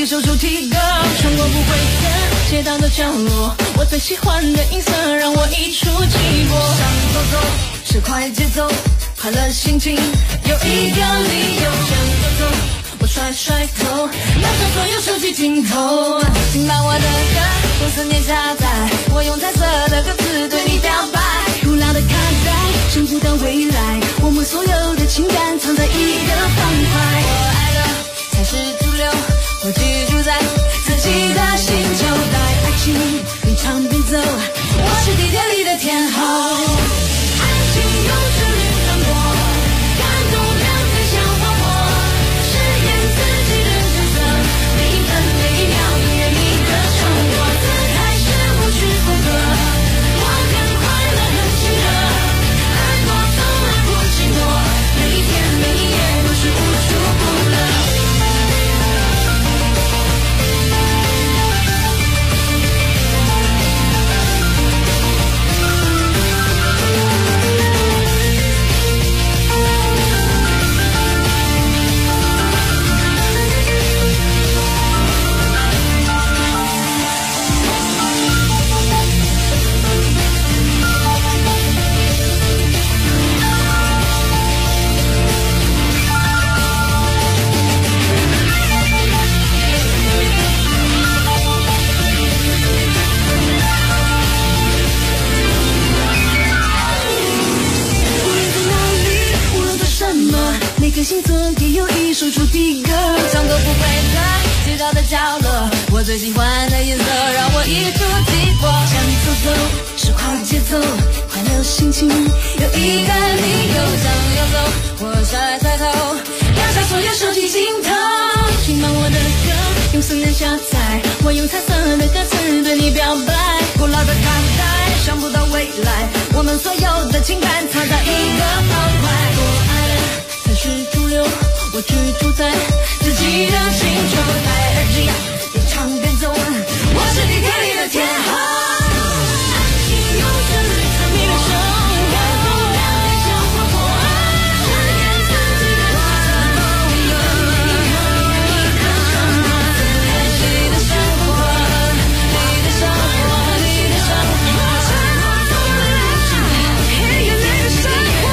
一首主题歌，穿过不规则街道的角落，我最喜欢的音色让我一触即发。想走走，是快节奏，快乐心情，有一个理由想走走。我甩甩头，拿上所有手机镜头，请把我的歌用思念下载，我用彩色的歌词对你表白。古老的卡带，想不到未来，我们所有的情感藏在一个方块。我爱的才是主流，我居住在自己的星球，带爱情一场变奏，我是地铁里的天后。爱情用旋律传播，感动让天象划破，饰演自己的角色，每一分每一秒音乐你的生活，姿态是不去风格，我更快乐很喜乐，爱过从来不寂寞，每一天每一夜都是无处不乐。每个星座也有一首主题歌，唱歌不规则街道的角落，我最喜欢的颜色让我一触即发。想走走，是快节奏，快乐心情，有一个理由想要走，我甩甩头，压下所有手机镜头，请把我的歌用思念下载，我用彩色的歌词对你表白。古老的卡带，想不到未来，我们所有的情感藏在一个方块。我爱的才是主流，我居住在自己的星球，戴耳机一场变奏，我是地铁里的天后。爱情用旋律传递的生活，让天象划破，饰演自己的角色，每一分每一秒你的生活，你的生活，你的生活，你的生活，生活从来不止黑夜里的生活。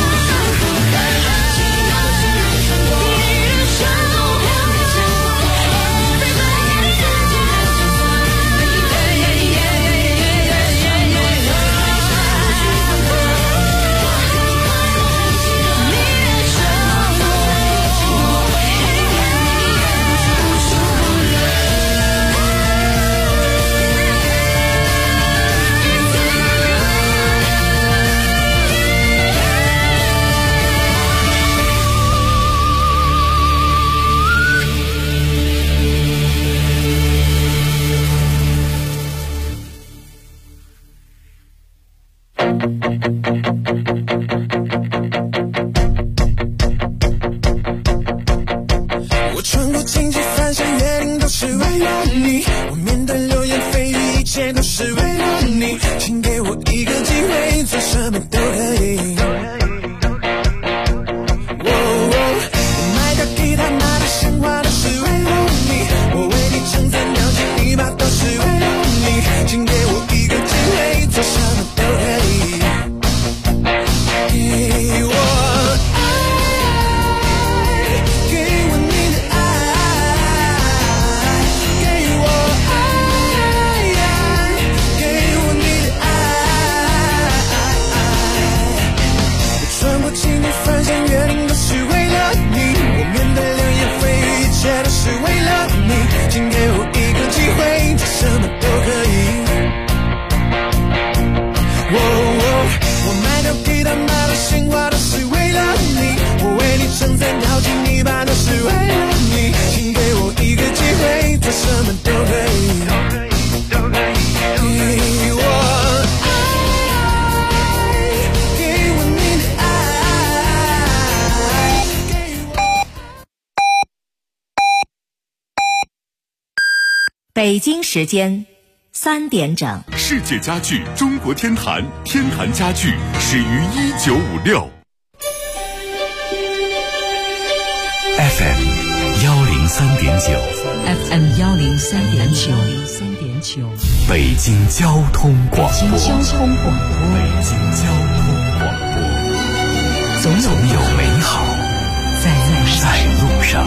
我穿过荆棘翻山越岭都是为了你，我面对流言蜚语一切都是为了你，请给我一个机会，做什么都可以。我买个吉他买的鲜花都是为了你，我为你撑伞跳起泥巴都是为了你，请给我一个机会，做什么都可以。给我翻山越岭都是为了你，我面对流言蜚语一切都是为了你，请给我一个机会，做什么都可以。我买到吉他买到鲜花都是为了你，我为你撑伞跳进泥巴都是为了你，请给我一个机会，做什么都可以。给我北京时间3点整， 世界家具中国天坛，天坛家具始于1956。 FM 103.9 FM 103.9， 北京交通广播， 总有美好在路上。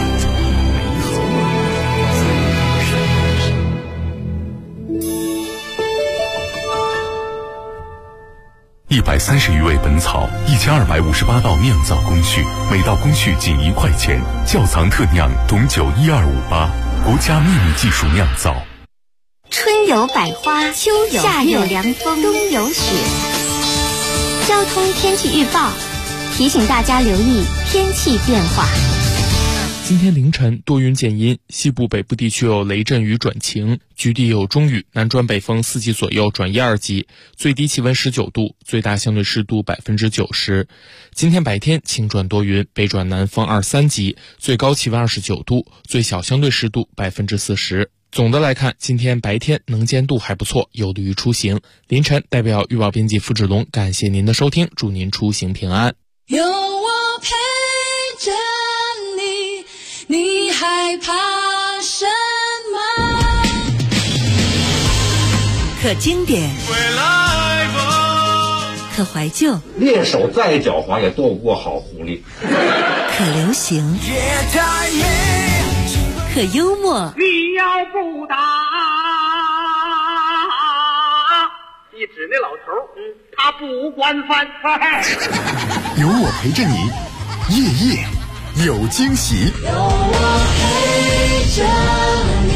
130余味本草，1258道酿造工序，每道工序仅1块钱。窖藏特酿董酒12588，国家秘密技术酿造。 春有百花，秋有夏有凉风，冬有雪。交通天气预报提醒大家留意天气变化。 今天凌晨多云见阴，西部北部地区有雷阵雨转晴，局地有中雨，南转北风4级左右转1、2级，最低气温19度，最大相对湿度90%。今天白天晴转多云，北转南风2、3级，最高气温29度，最小相对湿度40%。总的来看，今天白天能见度还不错，有利于出行。凌晨代表预报编辑付志龙感谢您的收听，祝您出行平安。 有我陪着你，你害怕什么？ 可经典，可怀旧， 猎手再狡猾也斗不过好狐狸。 可流行，可幽默。 你要不打，你指那老头，他不惯犯。 有我陪着你，夜夜有惊喜。 有我陪着你。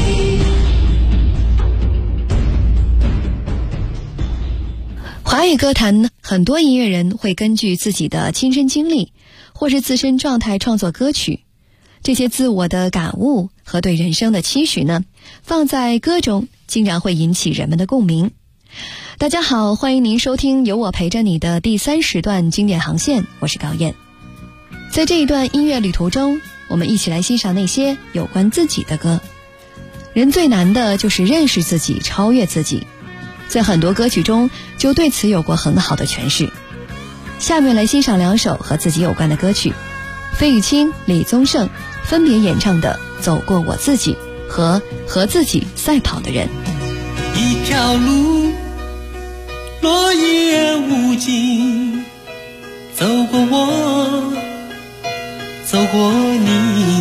华语歌坛，很多音乐人会根据自己的亲身经历或是自身状态创作歌曲。这些自我的感悟和对人生的期许呢，放在歌中竟然会引起人们的共鸣。大家好，欢迎您收听有我陪着你的第3时段经典航线，我是高燕。在这一段音乐旅途中，我们一起来欣赏那些有关自己的歌。人最难的就是认识自己，超越自己，在很多歌曲中就对此有过很好的诠释。下面来欣赏2首和自己有关的歌曲，费玉清、李宗盛分别演唱的《走过我自己》和《和自己赛跑的人》。 一条路，落叶无尽，走过我，走过你。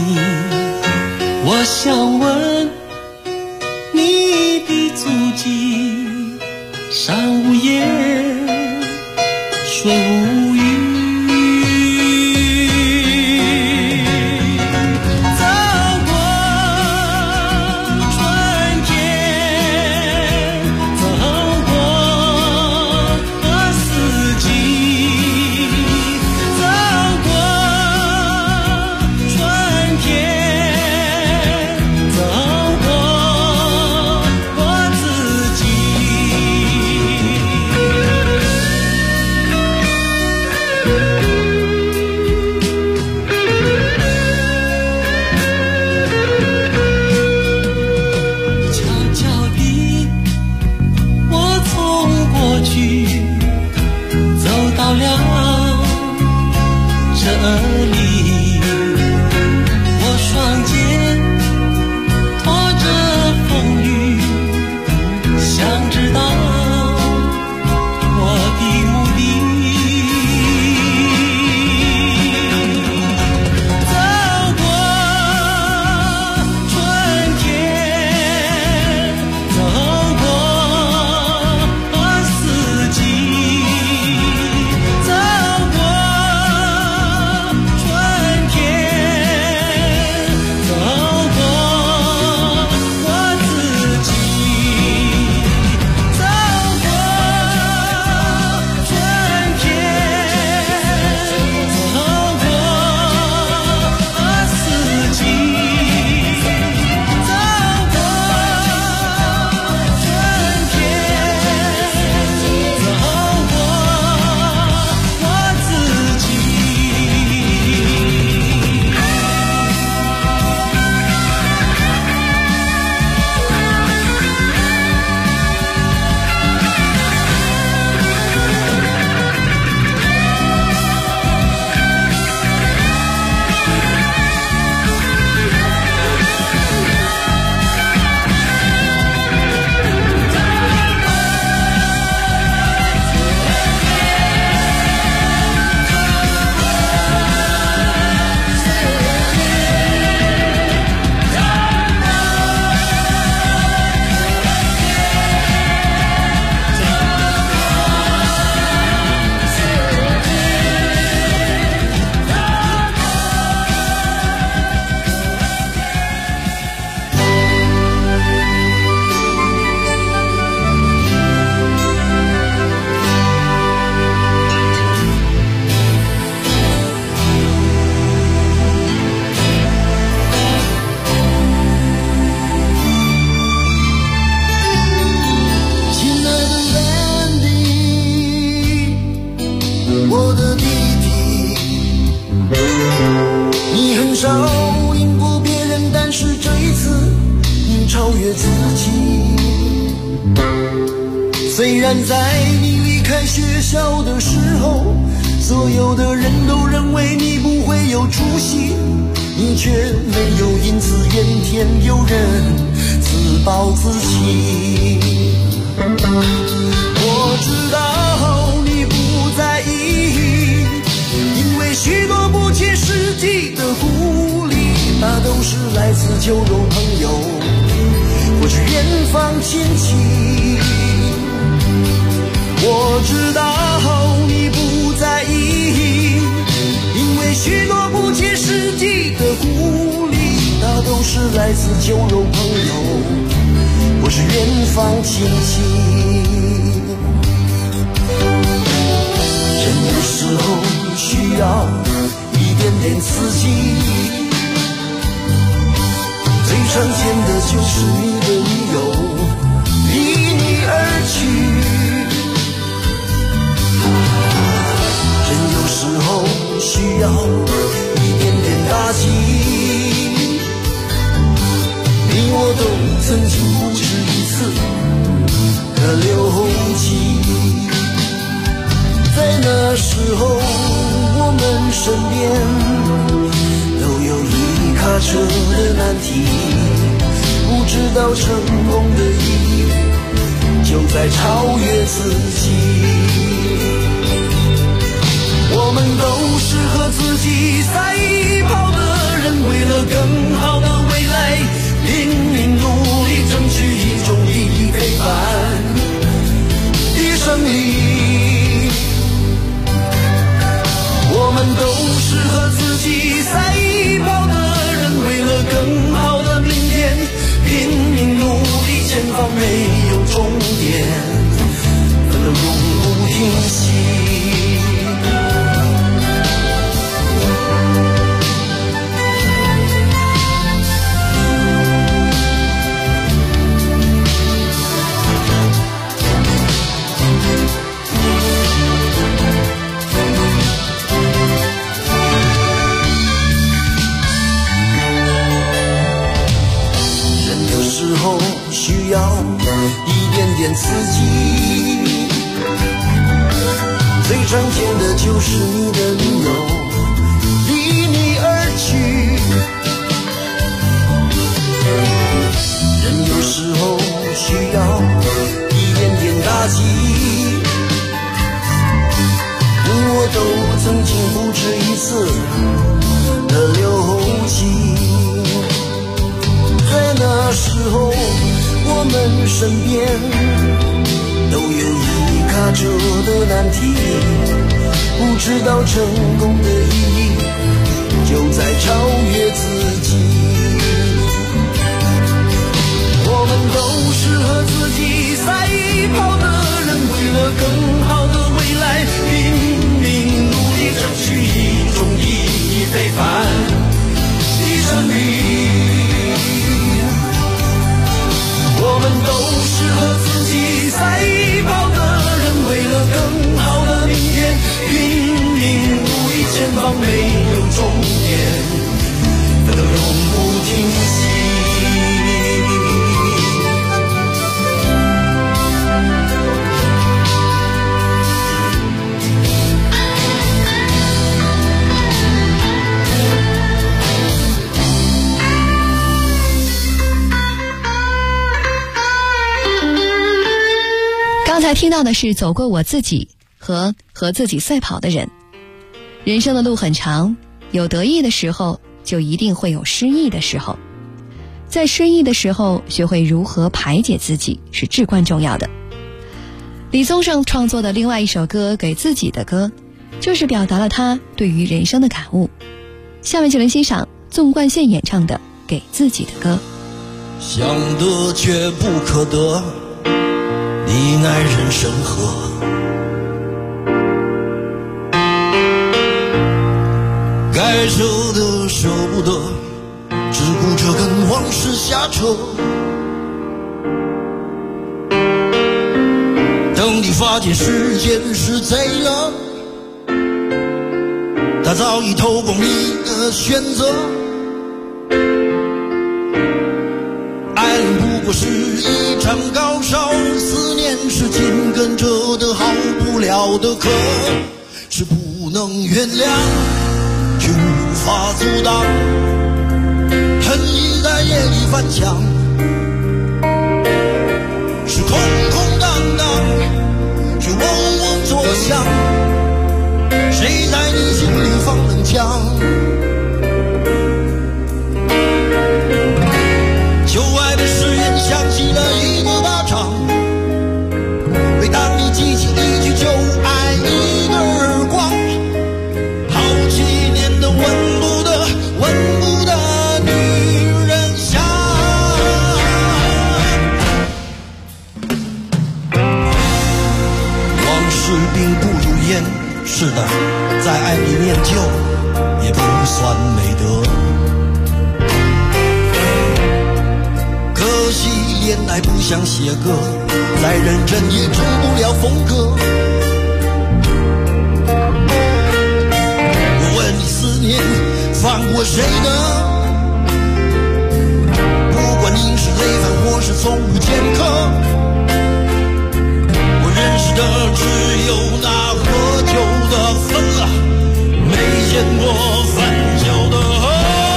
我想问你的足迹，山无言，水无语。 超越自己。虽然在你离开学校的时候，所有的人都认为你不会有出息，你却没有因此怨天尤人，自暴自弃。我知道你不在意，因为许多不切实际的鼓励，那都是来自酒肉朋友或是远方亲戚。我知道你不在意，因为许多不切实际的鼓励，那都是来自酒肉朋友或是远方亲戚。人有时候需要一点点刺激，最常见的就是你的女友离你而去。人有时候需要一点点打击，你我都曾经不止一次的留级。在那时候我们身边都有一卡车的难题，不知道成功的意义就在超越自己。我们都是和自己赛跑的人，为了更好的未来拼命努力，争取一种意义非凡的胜利。我们都是和自己赛跑的人，为了更好的明天拼命努力，前方没有终点，奋斗永不停息。需要一点点刺激，最常见的就是你的女友离你而去。人有时候需要一点点打击，你我都曾经不止一次的留级。在那时候我们身边都有一卡车的难题，不知道成功的意义就在超越自己。我们都是和自己赛跑的人，为了更好的未来拼命努力，争取一种意义非凡的胜利。我们都是和自己赛跑的人，为了更好的明天拼命努力，前方没有终点，奋斗永不停息。 刚才听到的是走过我自己和自己赛跑的人。人生的路很长，有得意的时候，就一定会有失意的时候。在失意的时候，学会如何排解自己是至关重要的。李宗盛创作的另外一首歌《给自己的歌》，就是表达了他对于人生的感悟。下面就来欣赏纵贯线演唱的《给自己的歌》。 想得却不可得，你爱人生何？该舍的舍不得，只顾着跟往事瞎扯。等你发现时间是贼了，他早已偷光你的选择。爱人不过是一场高烧，思念是紧跟着的好不了的渴，是不能原谅却无法阻挡，恨意在夜里翻墙，是空空荡荡却嗡嗡作响，谁在你心里放冷枪？旧爱的誓言响起了一个巴掌，每当你记起一句就爱一个耳光，好几年的闻不得女人香。往事并不如烟，是的，在爱里念旧也不算美德。可惜恋爱不像写歌，再认真也出不了风格。我问你思念放过谁呢？不管你是累犯或是从不见客，我认识的只有那喝酒的分了，没见过分酒的喝。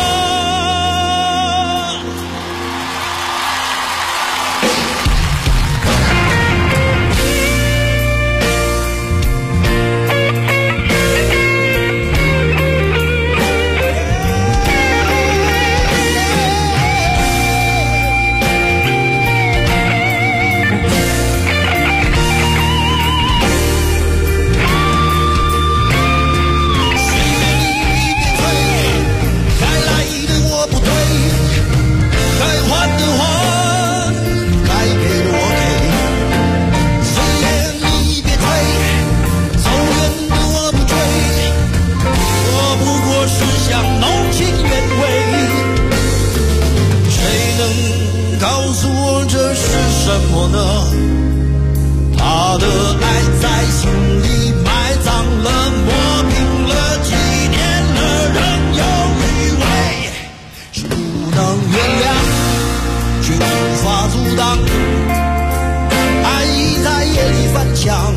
什么呢？他的爱在心里埋葬了，磨平了，几年了，仍有余味，是不能原谅，却无法阻挡，爱意在夜里翻墙，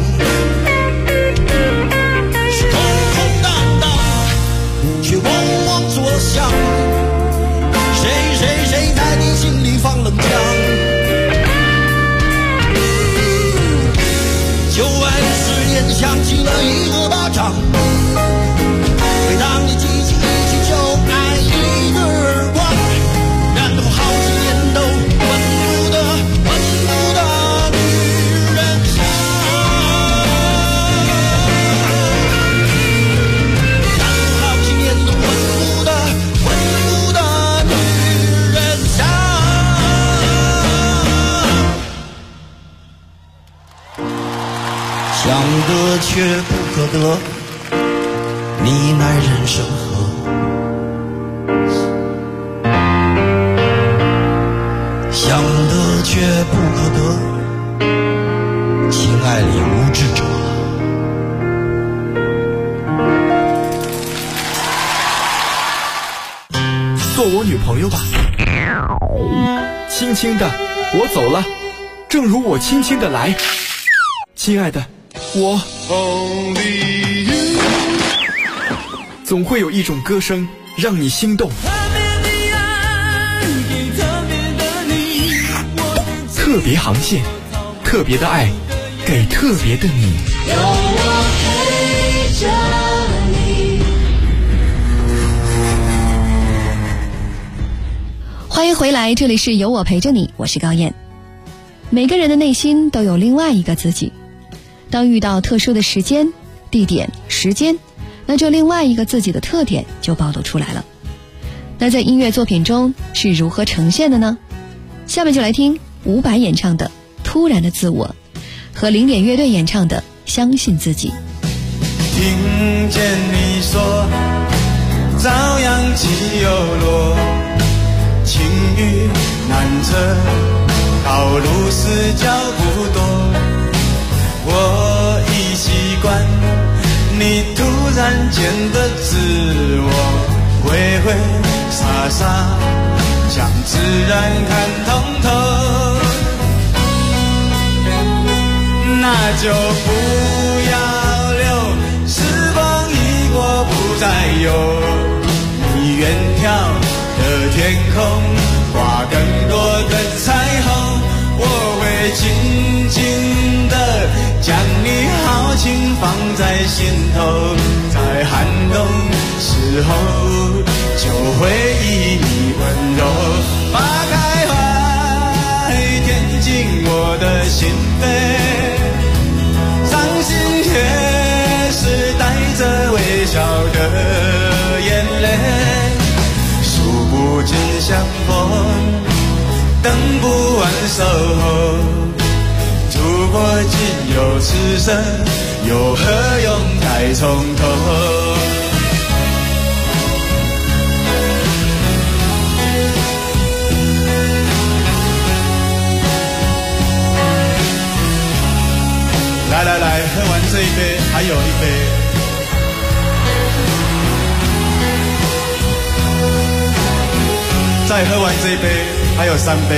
是空空荡荡，却嗡嗡作响，谁在你心里放冷枪？旧爱的誓言响起了一个巴掌，每当你记起一句就爱一个耳光，然后好几年都闻不得女人香，然后好几年都闻不得女人香。想得却不可得，你奈人生何？想得却不可得，情爱里无知者。 做我女朋友吧，轻轻的，我走了，正如我轻轻的来，亲爱的。我总会有一种歌声让你心动，特别航线，特别的爱，给特别的你。有我陪着你。 欢迎回来，这里是有我陪着你，我是高燕。每个人的内心都有另外一个自己，当遇到特殊的时间、地点、时间，那这另外一个自己的特点就暴露出来了。那在音乐作品中是如何呈现的呢？下面就来听伍佰演唱的《突然的自我》和零点乐队演唱的《相信自己》。 听见你说朝阳起又落，晴雨难测，道路是脚步多，我已习惯你突然间的自我，挥挥洒洒将自然看通透。 就不要留，时光一过不再有。你远眺的天空，画更多的彩虹，我会紧紧地将你豪情放在心头，在寒冬时候就会以你温柔花开怀，填进我的心扉，伤心也是带着微笑的眼泪，数不尽相逢，等不完守候，如果仅有此生，又何用再从头。来来来，喝完这一杯，还有一杯。再喝完这一杯，还有3杯。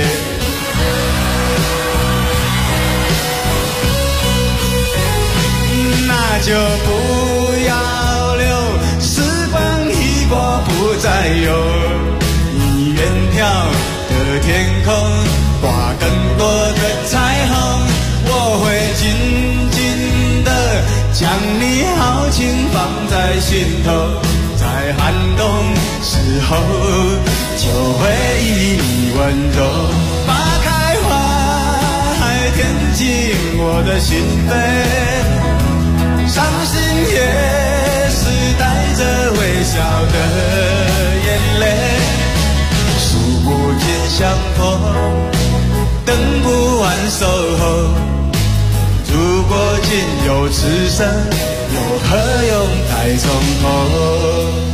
那就不要留，时光一过不再有。你远眺的天空，画更多的彩虹，我会紧紧地将你豪情放在心头，在寒冬时候就会以你温柔花开怀，填进我的心扉，伤心也是带着微笑的眼泪，数不尽相逢，等不完守候，如果仅有此生，又何用再从头。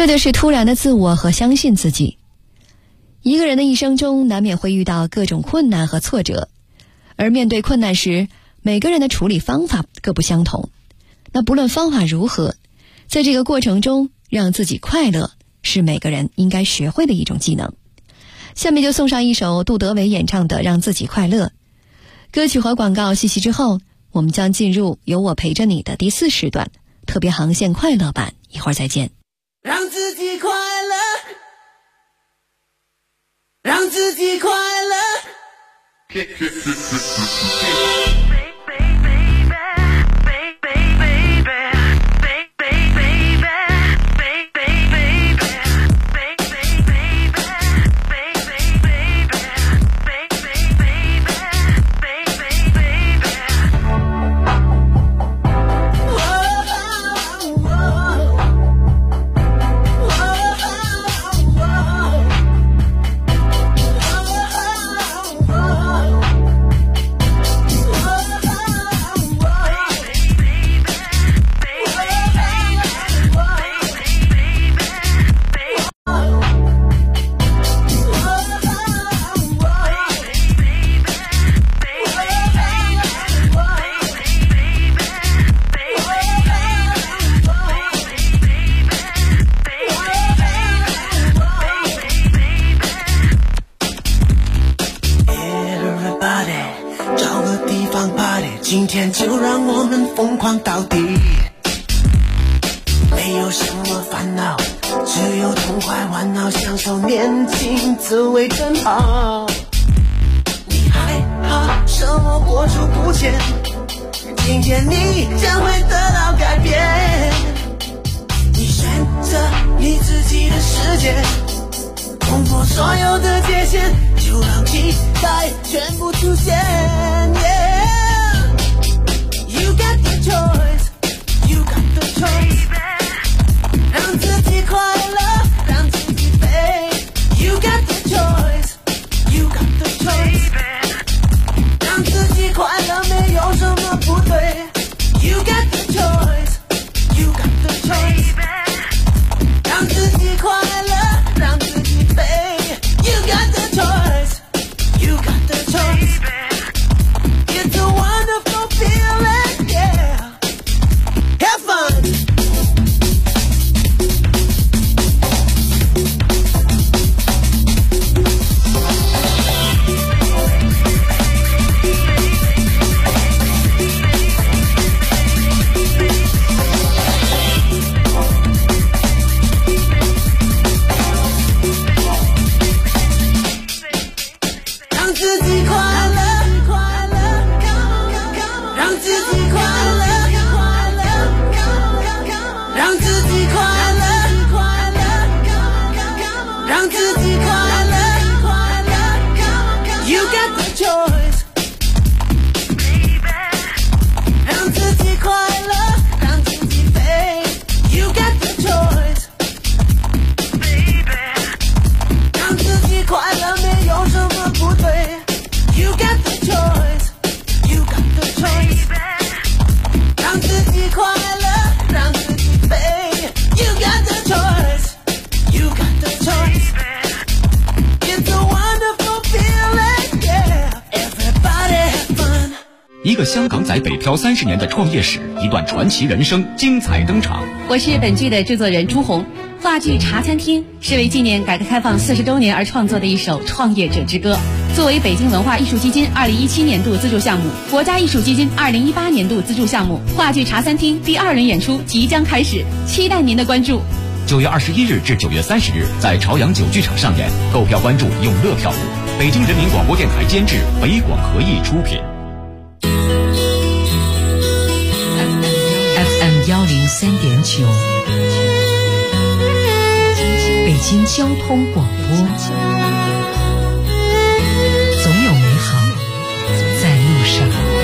对的是突然的自我和相信自己。一个人的一生中难免会遇到各种困难和挫折，而面对困难时，每个人的处理方法各不相同。那不论方法如何，在这个过程中让自己快乐是每个人应该学会的一种技能。下面就送上一首杜德伟演唱的《让自己快乐》。歌曲和广告息息之后，我们将进入有我陪着你的第4时段，特别航线快乐版，一会儿再见。 让自己快乐，让自己快乐。今天就让我们疯狂到底，没有什么烦恼，只有痛快玩闹，享受年轻滋味真好。你还好什么裹足不前，今天你将会得到改变。你选择你自己的世界，冲破所有的界限，就让期待全部出现。You got the choice, you got the choice. 让自己快乐，让自己飞。You got the choice, you got the choice. 让自己快乐，没有什么不对。You got the choice, you got the choice. 让自己快乐，让自己飞。You got the choice, you got the choice. It's a wonderful feeling.Have fun! 让自己快乐，让自己快乐，让自己快乐，让自己快乐。You got the choice， 让自己快乐，让自己飞。You got the choice， 让自己快乐，没有什么不对。You got the choice， You got the choice， 让自己快乐。让自己飞 You got the choice You got the choice It's a wonderful feeling Yeah Everybody have fun 一个香港仔北漂30年的创业史，一段传奇人生精彩登场。 我是本剧的制作人朱红。话剧《茶餐厅》是为纪念改革开放40周年而创作的一首创业者之歌。作为北京文化艺术基金2017年度资助项目、国家艺术基金2018年度资助项目，话剧《茶餐厅》第2轮演出即将开始，期待您的关注。 9月21日至9月30日，在朝阳9剧场上演，购票关注永乐票务。北京人民广播电台监制，北广合艺出品。 FM 103.9，北京交通广播。总有美好在路上。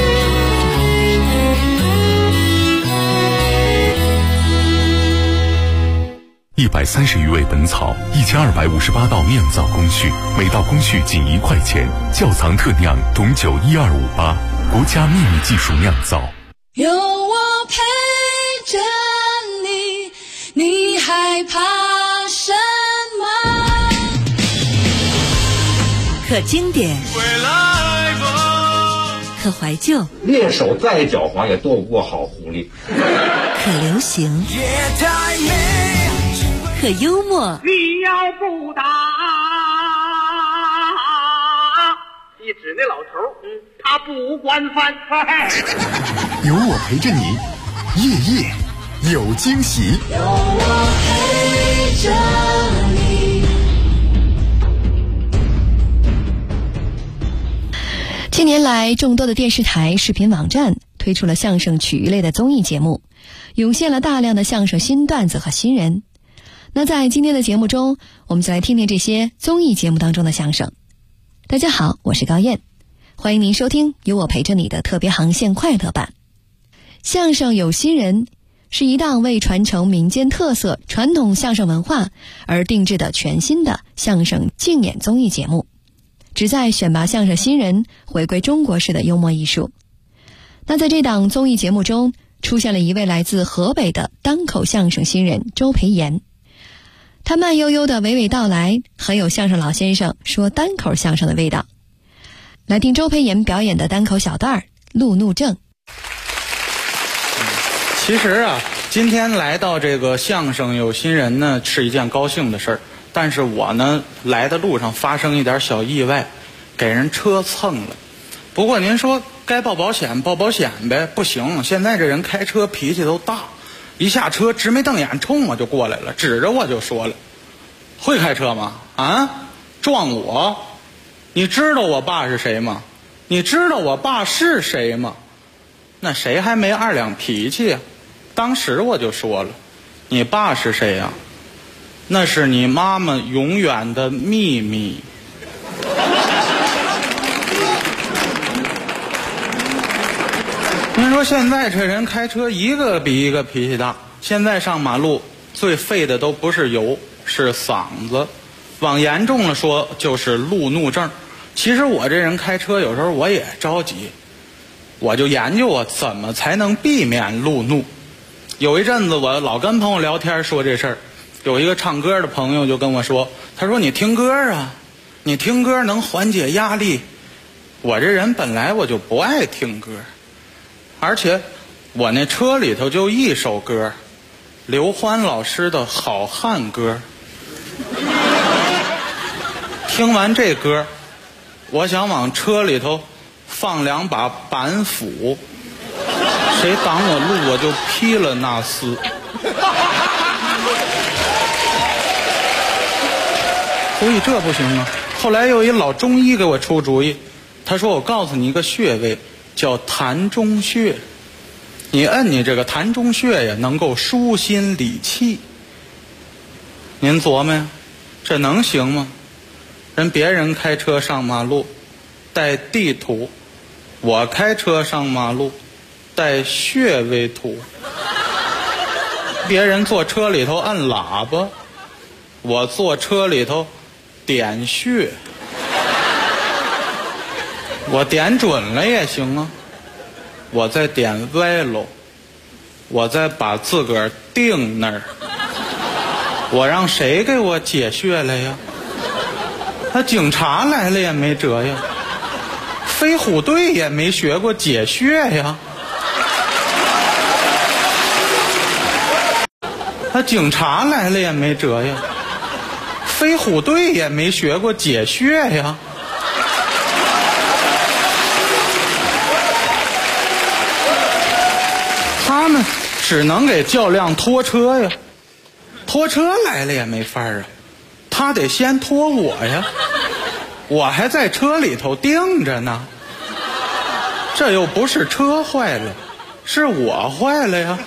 130余味本草，1258道酿造工序，每道工序仅1块钱。窖藏特酿董酒12588，国家秘密技术酿造。 有我陪着你，你害怕可经典，可怀旧， 猎手再狡猾也躲不过好狐狸。 可流行，可幽默。 你要不打，你指那老头，他不惯犯。 有我陪着你，夜夜有惊喜。 有我陪着你。 近年来，众多的电视台、视频网站推出了相声曲艺类的综艺节目，涌现了大量的相声新段子和新人。那在今天的节目中，我们就来听听这些综艺节目当中的相声。大家好，我是高燕，欢迎您收听有我陪着你的特别航线快乐版。相声有新人是一档为传承民间特色、传统相声文化而定制的全新的相声竞演综艺节目，旨在选拔相声新人，回归中国式的幽默艺术。那在这档综艺节目中，出现了一位来自河北的单口相声新人周培炎。他慢悠悠的娓娓道来，很有相声老先生说单口相声的味道。来听周培炎表演的单口小段儿路怒症。 其实啊，今天来到这个相声有新人呢，是一件高兴的事儿。但是我呢，来的路上发生一点小意外，给人车蹭了。不过您说该报保险报保险呗，不行，现在这人开车脾气都大，一下车直眉瞪眼冲我就过来了，指着我就说了：“会开车吗？啊，撞我！你知道我爸是谁吗？你知道我爸是谁吗？”那谁还没2两脾气呀？当时我就说了：“你爸是谁呀？那是你妈妈永远的秘密。”您说现在这人开车一个比一个脾气大，现在上马路最费的都不是油，是嗓子，往严重了说就是路怒症。其实我这人开车有时候我也着急，我就研究我怎么才能避免路怒。有一阵子我老跟朋友聊天说这事儿，有一个唱歌的朋友就跟我说，他说：“你听歌啊，你听歌能缓解压力。”我这人本来我就不爱听歌，而且我那车里头就一首歌，刘欢老师的《好汉歌》。听完这歌，我想往车里头放2把板斧，谁挡我路我就劈了那厮。所以这不行啊！后来有一老中医给我出主意，他说：“我告诉你一个穴位，叫膻中穴。你摁你这个膻中穴呀，能够舒心理气。”您琢磨呀，这能行吗？人别人开车上马路带地图，我开车上马路带穴位图。别人坐车里头按喇叭，我坐车里头点穴。我点准了也行啊，我再点歪喽，我再把自个儿定那儿。我让谁给我解穴来呀？他警察来了也没辙呀，飞虎队也没学过解穴呀。他警察来了也没辙呀，飞虎队也没学过解穴呀。他们只能给较量拖车呀，拖车来了也没法啊，他得先拖我呀，我还在车里头盯着呢。这又不是车坏了，是我坏了呀。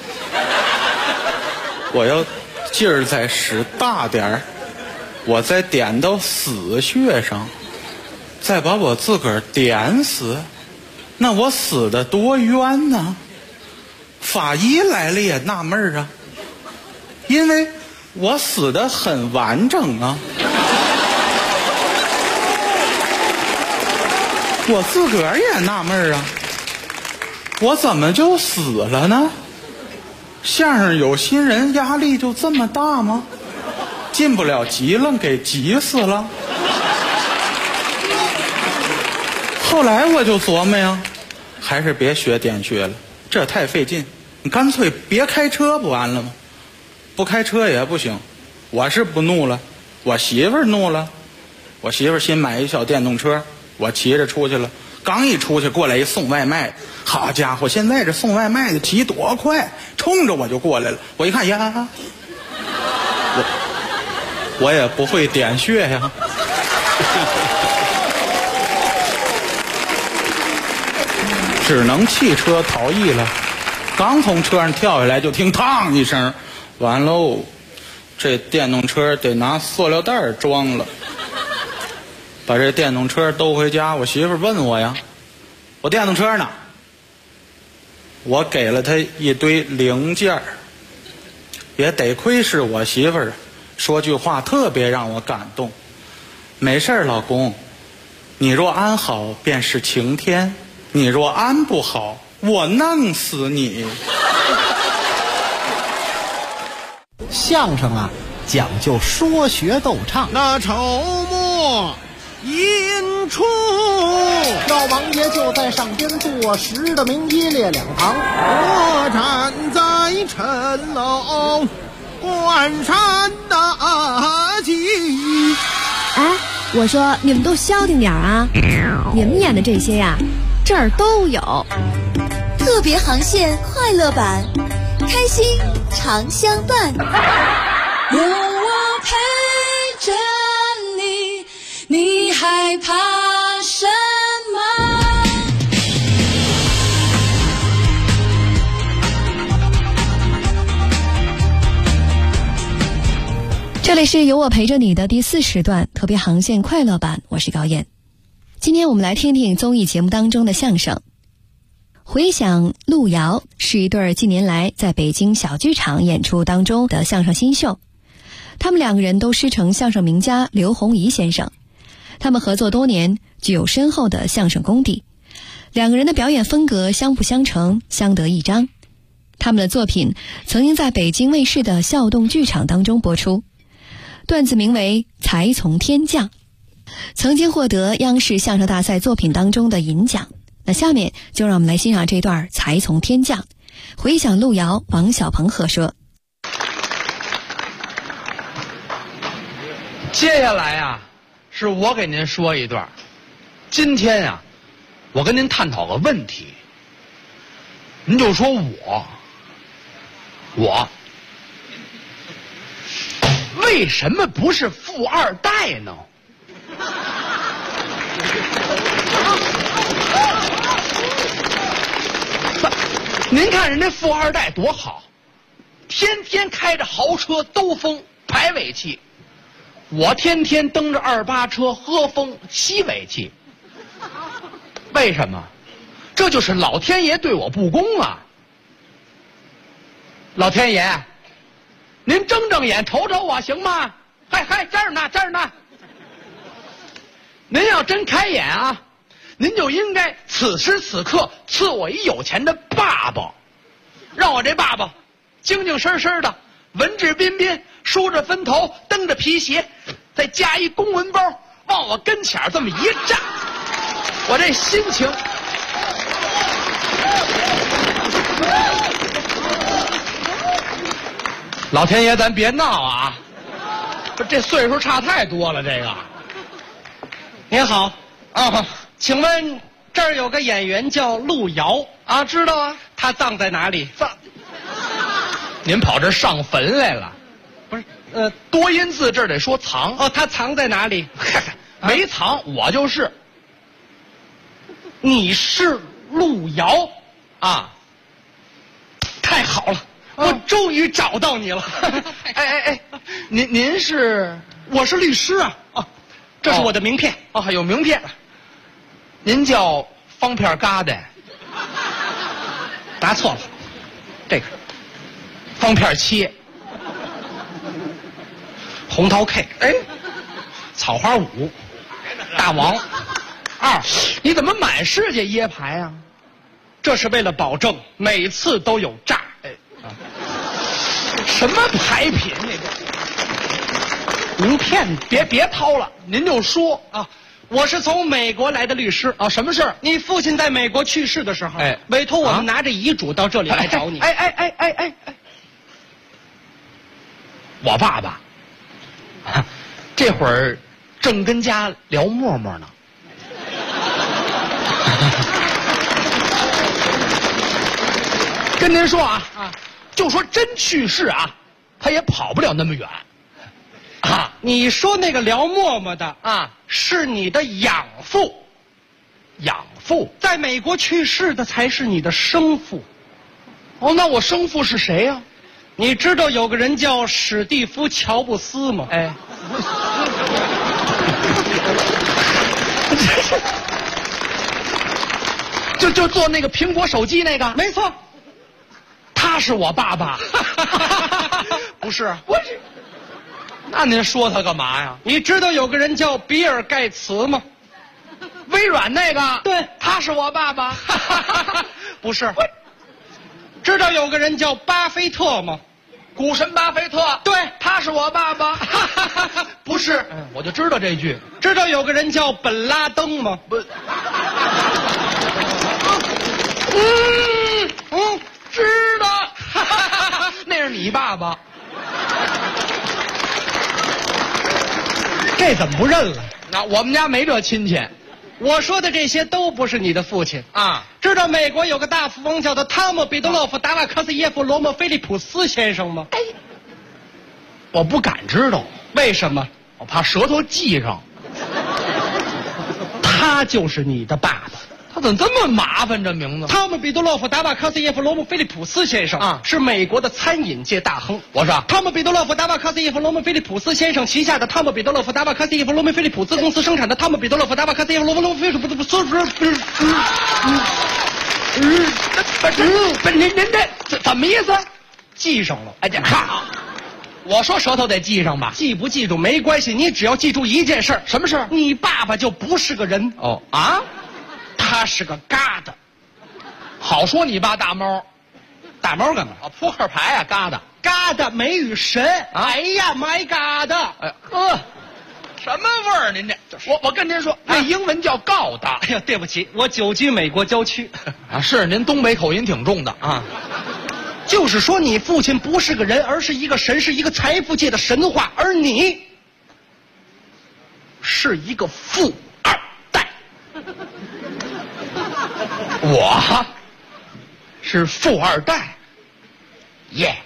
我要劲儿再使大点儿，我再点到死穴上，再把我自个儿点死，那我死得多冤呢。法医来了也纳闷啊，因为我死得很完整啊。我自个儿也纳闷啊，我怎么就死了呢？相声有新人压力就这么大吗？进不了急了，给急死了。 后来我就琢磨呀，还是别学电学了，这太费劲。你干脆别开车不完了吗？不开车也不行，我是不怒了，我媳妇儿怒了。我媳妇儿新买一小电动车，我骑着出去了。刚一出去，过来一送外卖，好家伙，现在这送外卖的骑多快，冲着我就过来了。我一看呀，我也不会点穴呀。只能弃车逃逸了。刚从车上跳下来，就听嘡一声，完喽！这电动车得拿塑料袋装了。把这电动车兜回家，我媳妇问我呀：“我电动车呢？”我给了她一堆零件，也得亏是我媳妇儿，说句话特别让我感动：“没事儿，老公，你若安好，便是晴天。”你若安不好，我弄死你。 相声啊，讲究说学逗唱。 那筹末引出， 老王爷就在上边坐实的明一列两旁。 我站在城楼关山大吉。 哎，我说你们都消停点啊！你们演的这些呀，这儿都有。 特别航线快乐版，开心常相伴。 有我陪着你，你害怕什么？ 这里是有我陪着你的第4时段特别航线快乐版，我是高燕。今天我们来听听综艺节目当中的相声。回响路遥是一对近年来在北京小剧场演出当中的相声新秀，他们两个人都师承相声名家刘洪仪先生，他们合作多年，具有深厚的相声功底，两个人的表演风格相辅相成，相得益彰。他们的作品曾经在北京卫视的笑动剧场当中播出，段子名为《才从天降》，曾经获得央视相声大赛作品当中的银奖。那下面就让我们来欣赏这段《才从天降》，回响路遥、王小鹏合说。 接下来啊，是我给您说一段。今天啊，我跟您探讨个问题。您就说我为什么不是富二代呢？您看人家富二代多好，天天开着豪车兜风排尾气，我天天蹬着28车喝风吸尾气。为什么？这就是老天爷对我不公啊！老天爷，您睁睁眼瞅瞅我行吗？嗨，这儿呢！您要真开眼啊，您就应该此时此刻赐我一有钱的爸爸，让我这爸爸精精神神的，文质彬彬，梳着分头，蹬着皮鞋，再加一公文包，往我跟前这么一站，我这心情。老天爷，咱别闹啊！这岁数差太多了，这个。 您好啊，请问这儿有个演员叫路遥啊，知道啊？他葬在哪里？ 您跑这上坟来了？ 不是， 多音字这儿得说藏哦，他藏在哪里？ 没藏，我就是。 你是路遥啊？ 太好了，我终于找到你了。 哎，您是？ 我是律师啊。哦，这是我的名片。 哦，有名片。您叫方片疙瘩？ 答错了， 这个方片切， 红桃 K， 哎，草花5，大王2，你怎么满世界椰牌啊？ 这是为了保证每次都有炸。 什么牌品？那个名片别掏了，您就说啊， 我是从美国来的律师。 啊，什么事？ 你父亲在美国去世的时候， 哎， 委托我们拿着遗嘱到这里来找你。 哎，我爸爸这会儿正跟家聊陌陌呢。跟您说啊，就说真去世啊，他也跑不了那么远。 啊，你说那个聊陌陌的啊，是你的养父， 养父在美国去世的才是你的生父。 哦，那我生父是谁呀？ 你知道有个人叫史蒂夫·乔布斯吗？ 哎，就做那个苹果手机那个， 没错， 他是我爸爸。 不是， 我是。那您说他干嘛呀？ 你知道有个人叫比尔·盖茨吗？ 微软那个？ 对， 他是我爸爸。 不是。知道有个人叫巴菲特吗？ 股神巴菲特。 对， 他是我爸爸。不是，我就知道这句。 知道有个人叫本拉登吗？ 不。知道。那是你爸爸。 这怎么不认了？ 那我们家没这亲戚。 我说的这些都不是你的父亲啊！ 知道美国有个大富翁叫做汤姆·彼得洛夫·达瓦克斯耶夫·罗莫·菲利普斯先生吗？ 哎，我不敢知道， 为什么？ 我怕舌头系上。 他就是你的爸爸。 他怎么这么麻烦？这名字？ 汤姆·彼得洛夫·达瓦克斯耶夫·罗姆·菲利普斯先生啊，是美国的餐饮界大亨。 我说， 汤姆·彼得洛夫·达瓦克斯耶夫·罗姆·菲利普斯先生旗下的汤姆·彼得洛夫·达瓦克斯耶夫·罗姆·菲利普斯公司生产的汤姆·彼得洛夫·达瓦克斯耶夫·罗姆·菲利普斯。 您这怎么意思？ 记上了。 哎，这好。我说舌头得记上吧， 记不记住没关系，你只要记住一件事。 什么事？ 你爸爸就不是个人。 哦啊。 他是个疙瘩， 好说你爸大猫， 大猫干嘛？ 啊，扑克牌啊，疙瘩， 疙瘩美与神。哎呀，买疙瘩， 哎呵，什么味儿？您这，我跟您说，那英文叫告的。 哎呀，对不起，我久居美国郊区。 啊，是您东北口音挺重的啊。 就是说，你父亲不是个人，而是一个神，是一个财富界的神话，而你是一个富二代。 我是富二代，耶！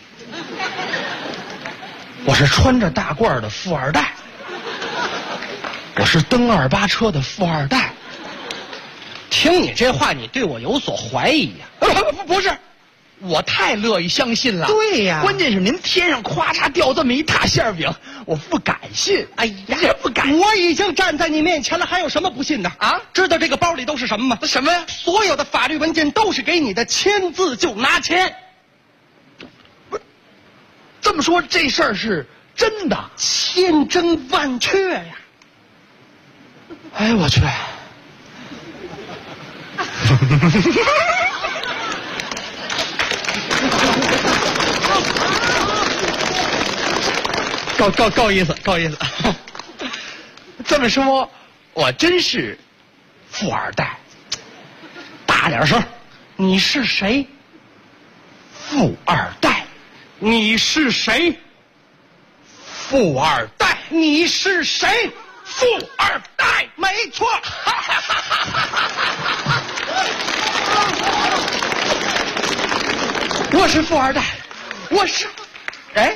我是穿着大褂的富二代，我是蹬288车的富二代。 听你这话，你对我有所怀疑呀？ 不是，我太乐意相信了。 对呀， 关键是您天上咵嚓掉这么一大馅饼，我不敢信。 哎呀， 不敢！ 我已经站在你面前了，还有什么不信的啊？知道这个包里都是什么吗？ 什么呀？ 所有的法律文件都是给你的，签字就拿钱。 不是，这么说这事儿是真的， 千真万确呀！ 哎，我去！够意思，够意思。这么说，我真是富二代。大点声， 你是谁？ 富二代。 你是谁？ 富二代。 你是谁？ 富二代。 没错。 我是富二代。我是，哎。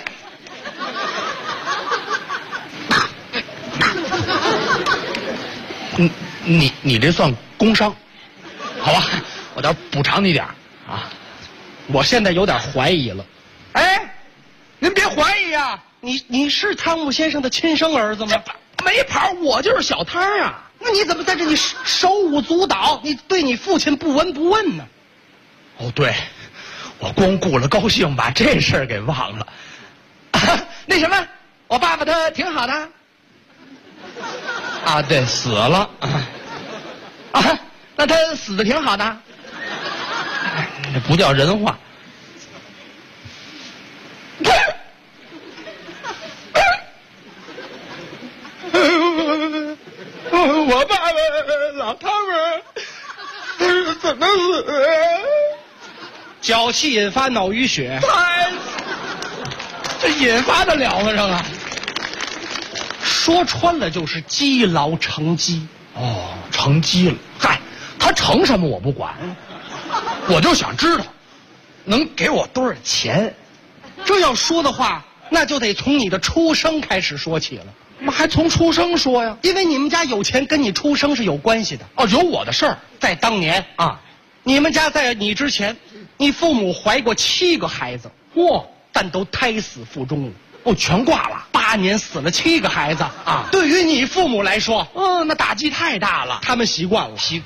你这算工伤，好吧？我倒补偿你点啊！ 我现在有点怀疑了。 哎，您别怀疑啊！ 你是汤姆先生的亲生儿子吗？ 没跑，我就是小摊儿啊！ 那你怎么在这里手舞足蹈？你对你父亲不闻不问呢？ 哦，对，我光顾了高兴，把这事儿给忘了。那什么，我爸爸他挺好的。啊，对，死了啊，那他死的挺好的，这不叫人话。 老头儿怎么死？ 脚气引发脑淤血。 这引发得了吗？这个说穿了就是积劳成疾。 哦，成疾了。嗨，他成什么我不管，我就想知道能给我多少钱。 这要说的话，那就得从你的出生开始说起了。 那还从出生说呀？ 因为你们家有钱跟你出生是有关系的。 哦，有我的事儿。 在当年啊，你们家在你之前，你父母怀过7个孩子， 哇， 但都胎死腹中。 哦，全挂了 ，8年死了7个孩子啊！对于你父母来说， 那打击太大了。 他们习惯了， 习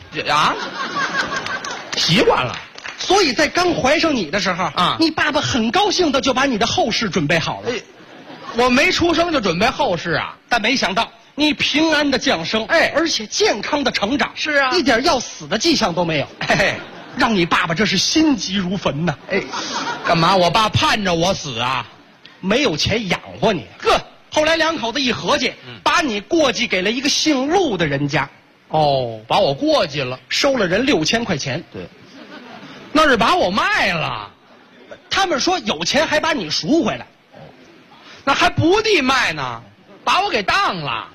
惯了。 所以在刚怀上你的时候啊，你爸爸很高兴的就把你的后事准备好了。 我没出生就准备后事啊， 但没想到你平安的降生，而且健康的成长， 是啊， 一点要死的迹象都没有。让你爸爸这是心急如焚呐。 干嘛？我爸盼着我死啊？ 没有钱养活你。呵，后来两口子一合计，把你过继给了一个姓陆的人家。 哦，把我过继了， 收了人6000块钱。 对，那是把我卖了。 他们说有钱还把你赎回来。 那还不地卖呢，把我给当了。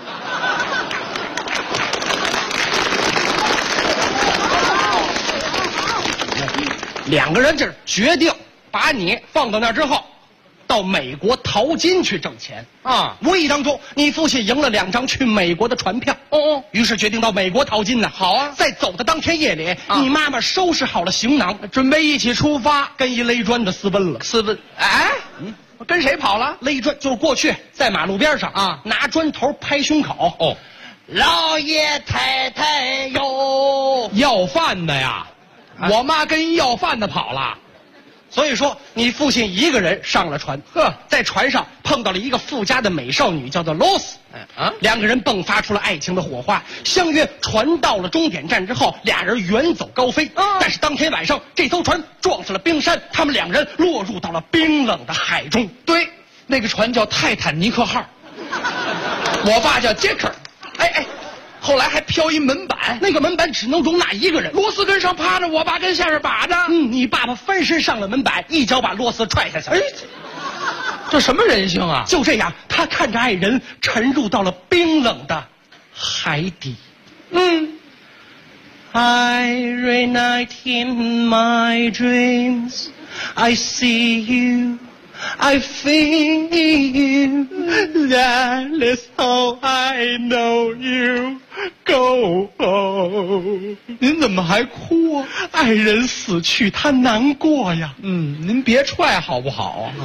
两个人这决定把你放到那儿之后，到美国淘金去挣钱啊！无意当中，你父亲赢了2张去美国的船票。于是决定到美国淘金呢。 好啊， 在走的当天夜里，你妈妈收拾好了行囊， 准备一起出发， 跟一勒砖的私奔了。 跟谁跑了？ 勒砖就是过去在马路边上啊，拿砖头拍胸口。 哦， 老爷太太哟， 要饭的呀！我妈跟一要饭的跑了。 所以说，你父亲一个人上了船，在船上碰到了一个富家的美少女，叫做罗斯。两个人迸发出了爱情的火花，相约船到了终点站之后，俩人远走高飞。但是当天晚上，这艘船撞上了冰山，他们两人落入到了冰冷的海中。 对，那个船叫泰坦尼克号，我爸叫杰克。后来还飘一门板， 那个门板只能容纳一个人。 罗斯跟上趴着，我爸跟下边把着。 你爸爸翻身上了门板，一脚把罗斯踹下去。 这什么人性啊！ 就这样，他看着爱人沉入到了冰冷的海底。Every night in my dreams, I see you, I feel you. That is how I know you. Go home. 您怎么还哭啊？ 爱人死去，他难过呀。 您别踹好不好啊？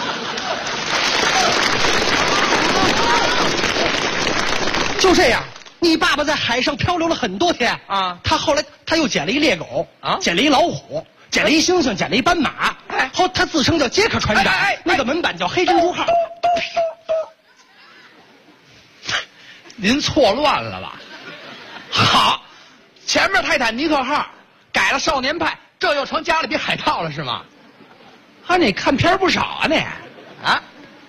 就这样，你爸爸在海上漂流了很多天啊。他后来他又捡了一猎狗啊，捡了一老虎，捡了一猩猩，捡了一斑马。后他自称叫杰克船长，那个门板叫黑珍珠号。 您错乱了吧？好，前面泰坦尼克号改了少年派，这又成加勒比海盗了是吗？你看片不少啊你啊！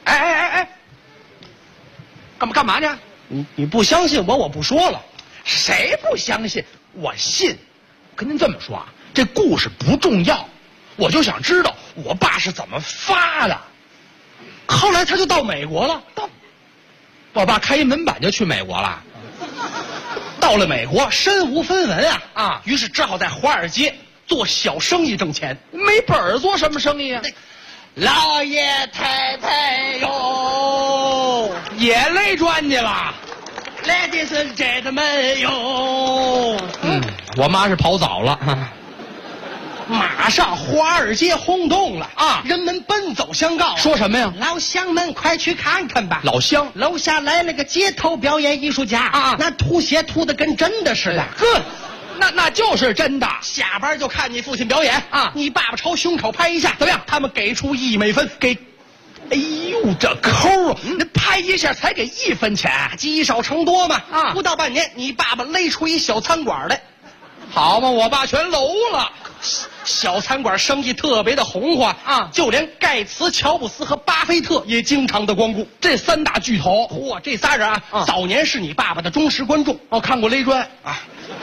干嘛呢？ 你不相信我不说了。 谁不相信？我信。跟您这么说啊，这故事不重要，我就想知道我爸是怎么发的。 后来他就到美国了。 我爸开一门板就去美国了。 到了美国，身无分文啊，于是只好在华尔街做小生意挣钱。 没本儿做什么生意啊？ 老爷太太哟， 也勒砖去了。 Ladies and gentlemen哟， 我妈是跑早了。 马上华尔街轰动了啊！人们奔走相告， 说什么呀？ 老乡们，快去看看吧！ 老乡， 楼下来了个街头表演艺术家啊，那涂血涂的跟真的似的。 那就是真的。 下班就看你父亲表演啊！你爸爸朝胸口拍一下，怎么样？他们给出1美分，给。 哎呦，这抠啊！那拍一下才给1分钱， 积少成多嘛！啊，不到半年，你爸爸勒出一小餐馆来。 好嘛，我爸全楼了。 小餐馆生意特别的红火啊，就连盖茨、乔布斯和巴菲特也经常的光顾。这3大巨头，嚯，这仨人啊，早年是你爸爸的忠实观众哦，看过《雷专》啊。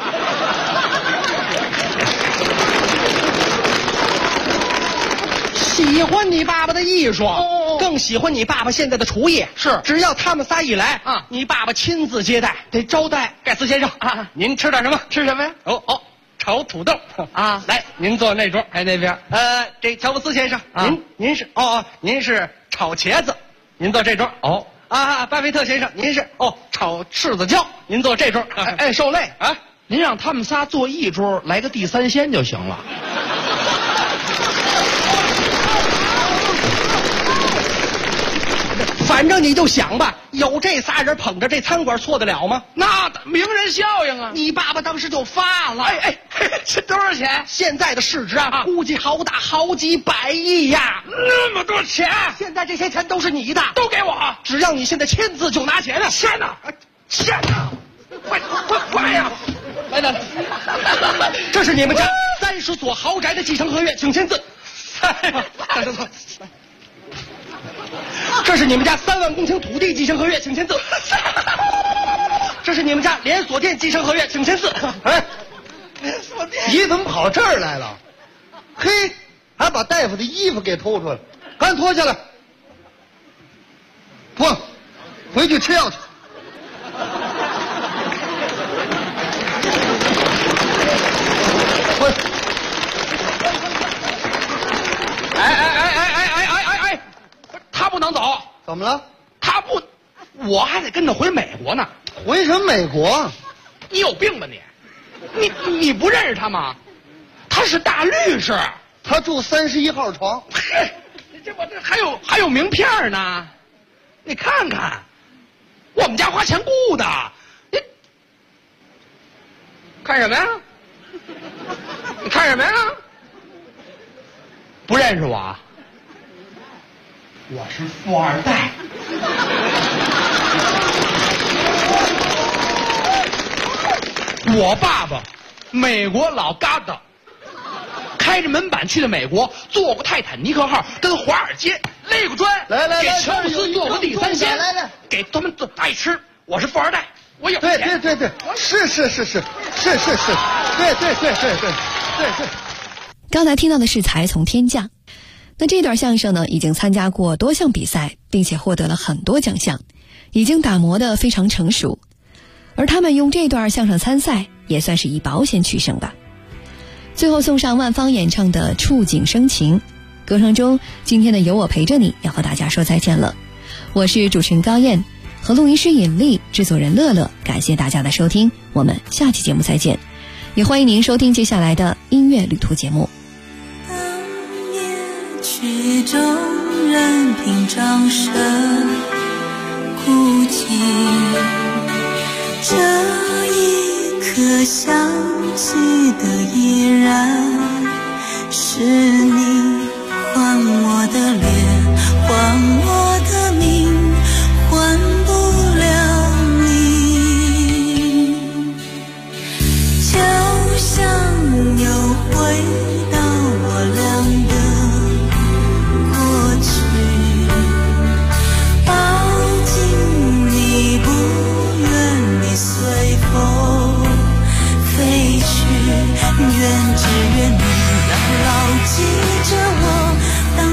喜欢你爸爸的艺术，更喜欢你爸爸现在的厨艺。是，只要他们仨一来啊，你爸爸亲自接待，得招待。盖茨先生啊，您吃点什么？吃什么呀？哦，炒土豆啊。来，您坐那桌，那边。这乔布斯先生，您是您是炒茄子，您坐这桌。巴菲特先生，您是炒柿子椒，您坐这桌。受累啊，您让他们仨坐一桌，来个地三鲜就行了。反正你就想吧，有这仨人捧着，这餐馆错得了吗？那名人效应啊！你爸爸当时就发了，这多少钱？现在的市值啊，估计好几百亿呀！那么多钱，现在这些钱都是你的，都给我，只要你现在签字就拿钱了。签呐，快呀！来，这是你们家30所豪宅的继承合约，请签字。这是你们家3万公顷土地继承合约，请签字。这是你们家连锁店继承合约，请签字。连锁店， 你怎么跑这儿来了？嘿，还把大夫的衣服给偷出来，赶紧脱下来，脱，回去吃药去。 他不能走， 怎么了？ 他不，我还得跟他回美国呢。 回什么美国？ 你有病吧你不认识他吗？他是大律师， 他住31号床。 这还有名片呢，你看看，我们家花钱雇的。你看什么呀？你看什么呀？不认识我啊？我是富二代。我爸爸美国老疙瘩，开着门板去的美国，坐过泰坦尼克号，跟华尔街勒过砖， 来给乔布斯做过地三鲜，来，给他们爱吃。我是富二代，我有钱。 对，是，对。 刚才听到的是才从天降。那这段相声呢，已经参加过多项比赛，并且获得了很多奖项，已经打磨得非常成熟。而他们用这段相声参赛，也算是以保险取胜吧。最后送上万芳演唱的《触景生情》。歌声中，今天的有我陪着你要和大家说再见了。我是主持人高燕，和录音师尹丽，制作人乐乐，感谢大家的收听，我们下期节目再见。也欢迎您收听接下来的音乐旅途节目。 曲终人听掌声哭泣，这一刻想起的依然是你，还我的脸，还我的命，还不了你，就像又回到我俩的愿只愿你能牢记着我当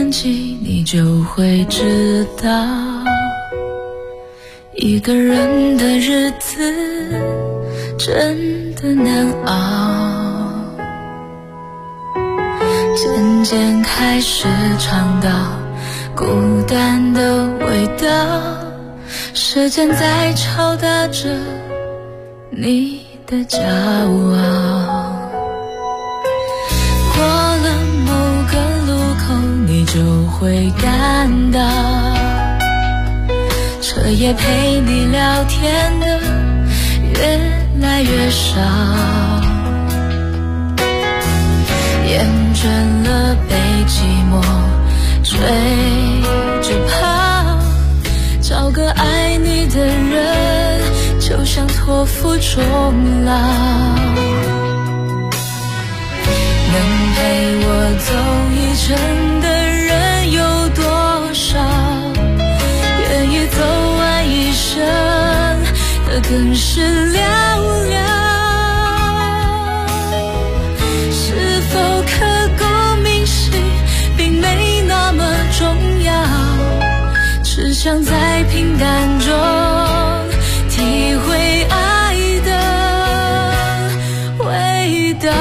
天气，你就会知道，一个人的日子真的难熬。渐渐开始尝到孤单的味道，时间在敲打着你的骄傲。过了某个路口，你就会感到，彻夜陪你聊天的越来越少，厌倦了被寂寞追着跑，找个爱你的人就像托付终老。能陪我走一程的人有多少，愿意走完一生的更是寥寥。是否刻骨铭心并没那么重要，只想在平淡中体会爱的味道。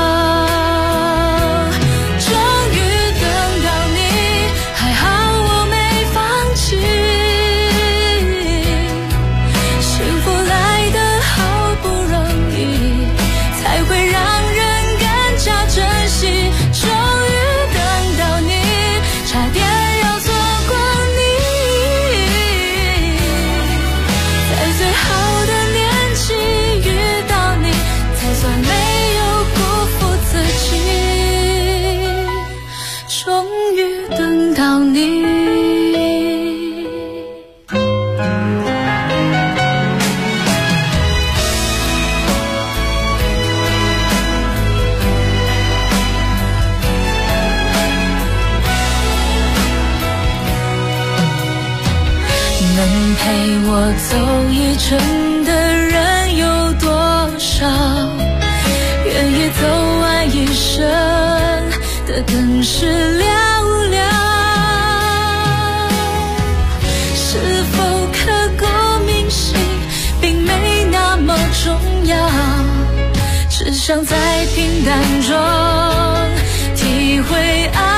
陪我走一程的人有多少，愿意走完一生的更是寥寥。是否刻骨铭心并没那么重要，只想在平淡中体会爱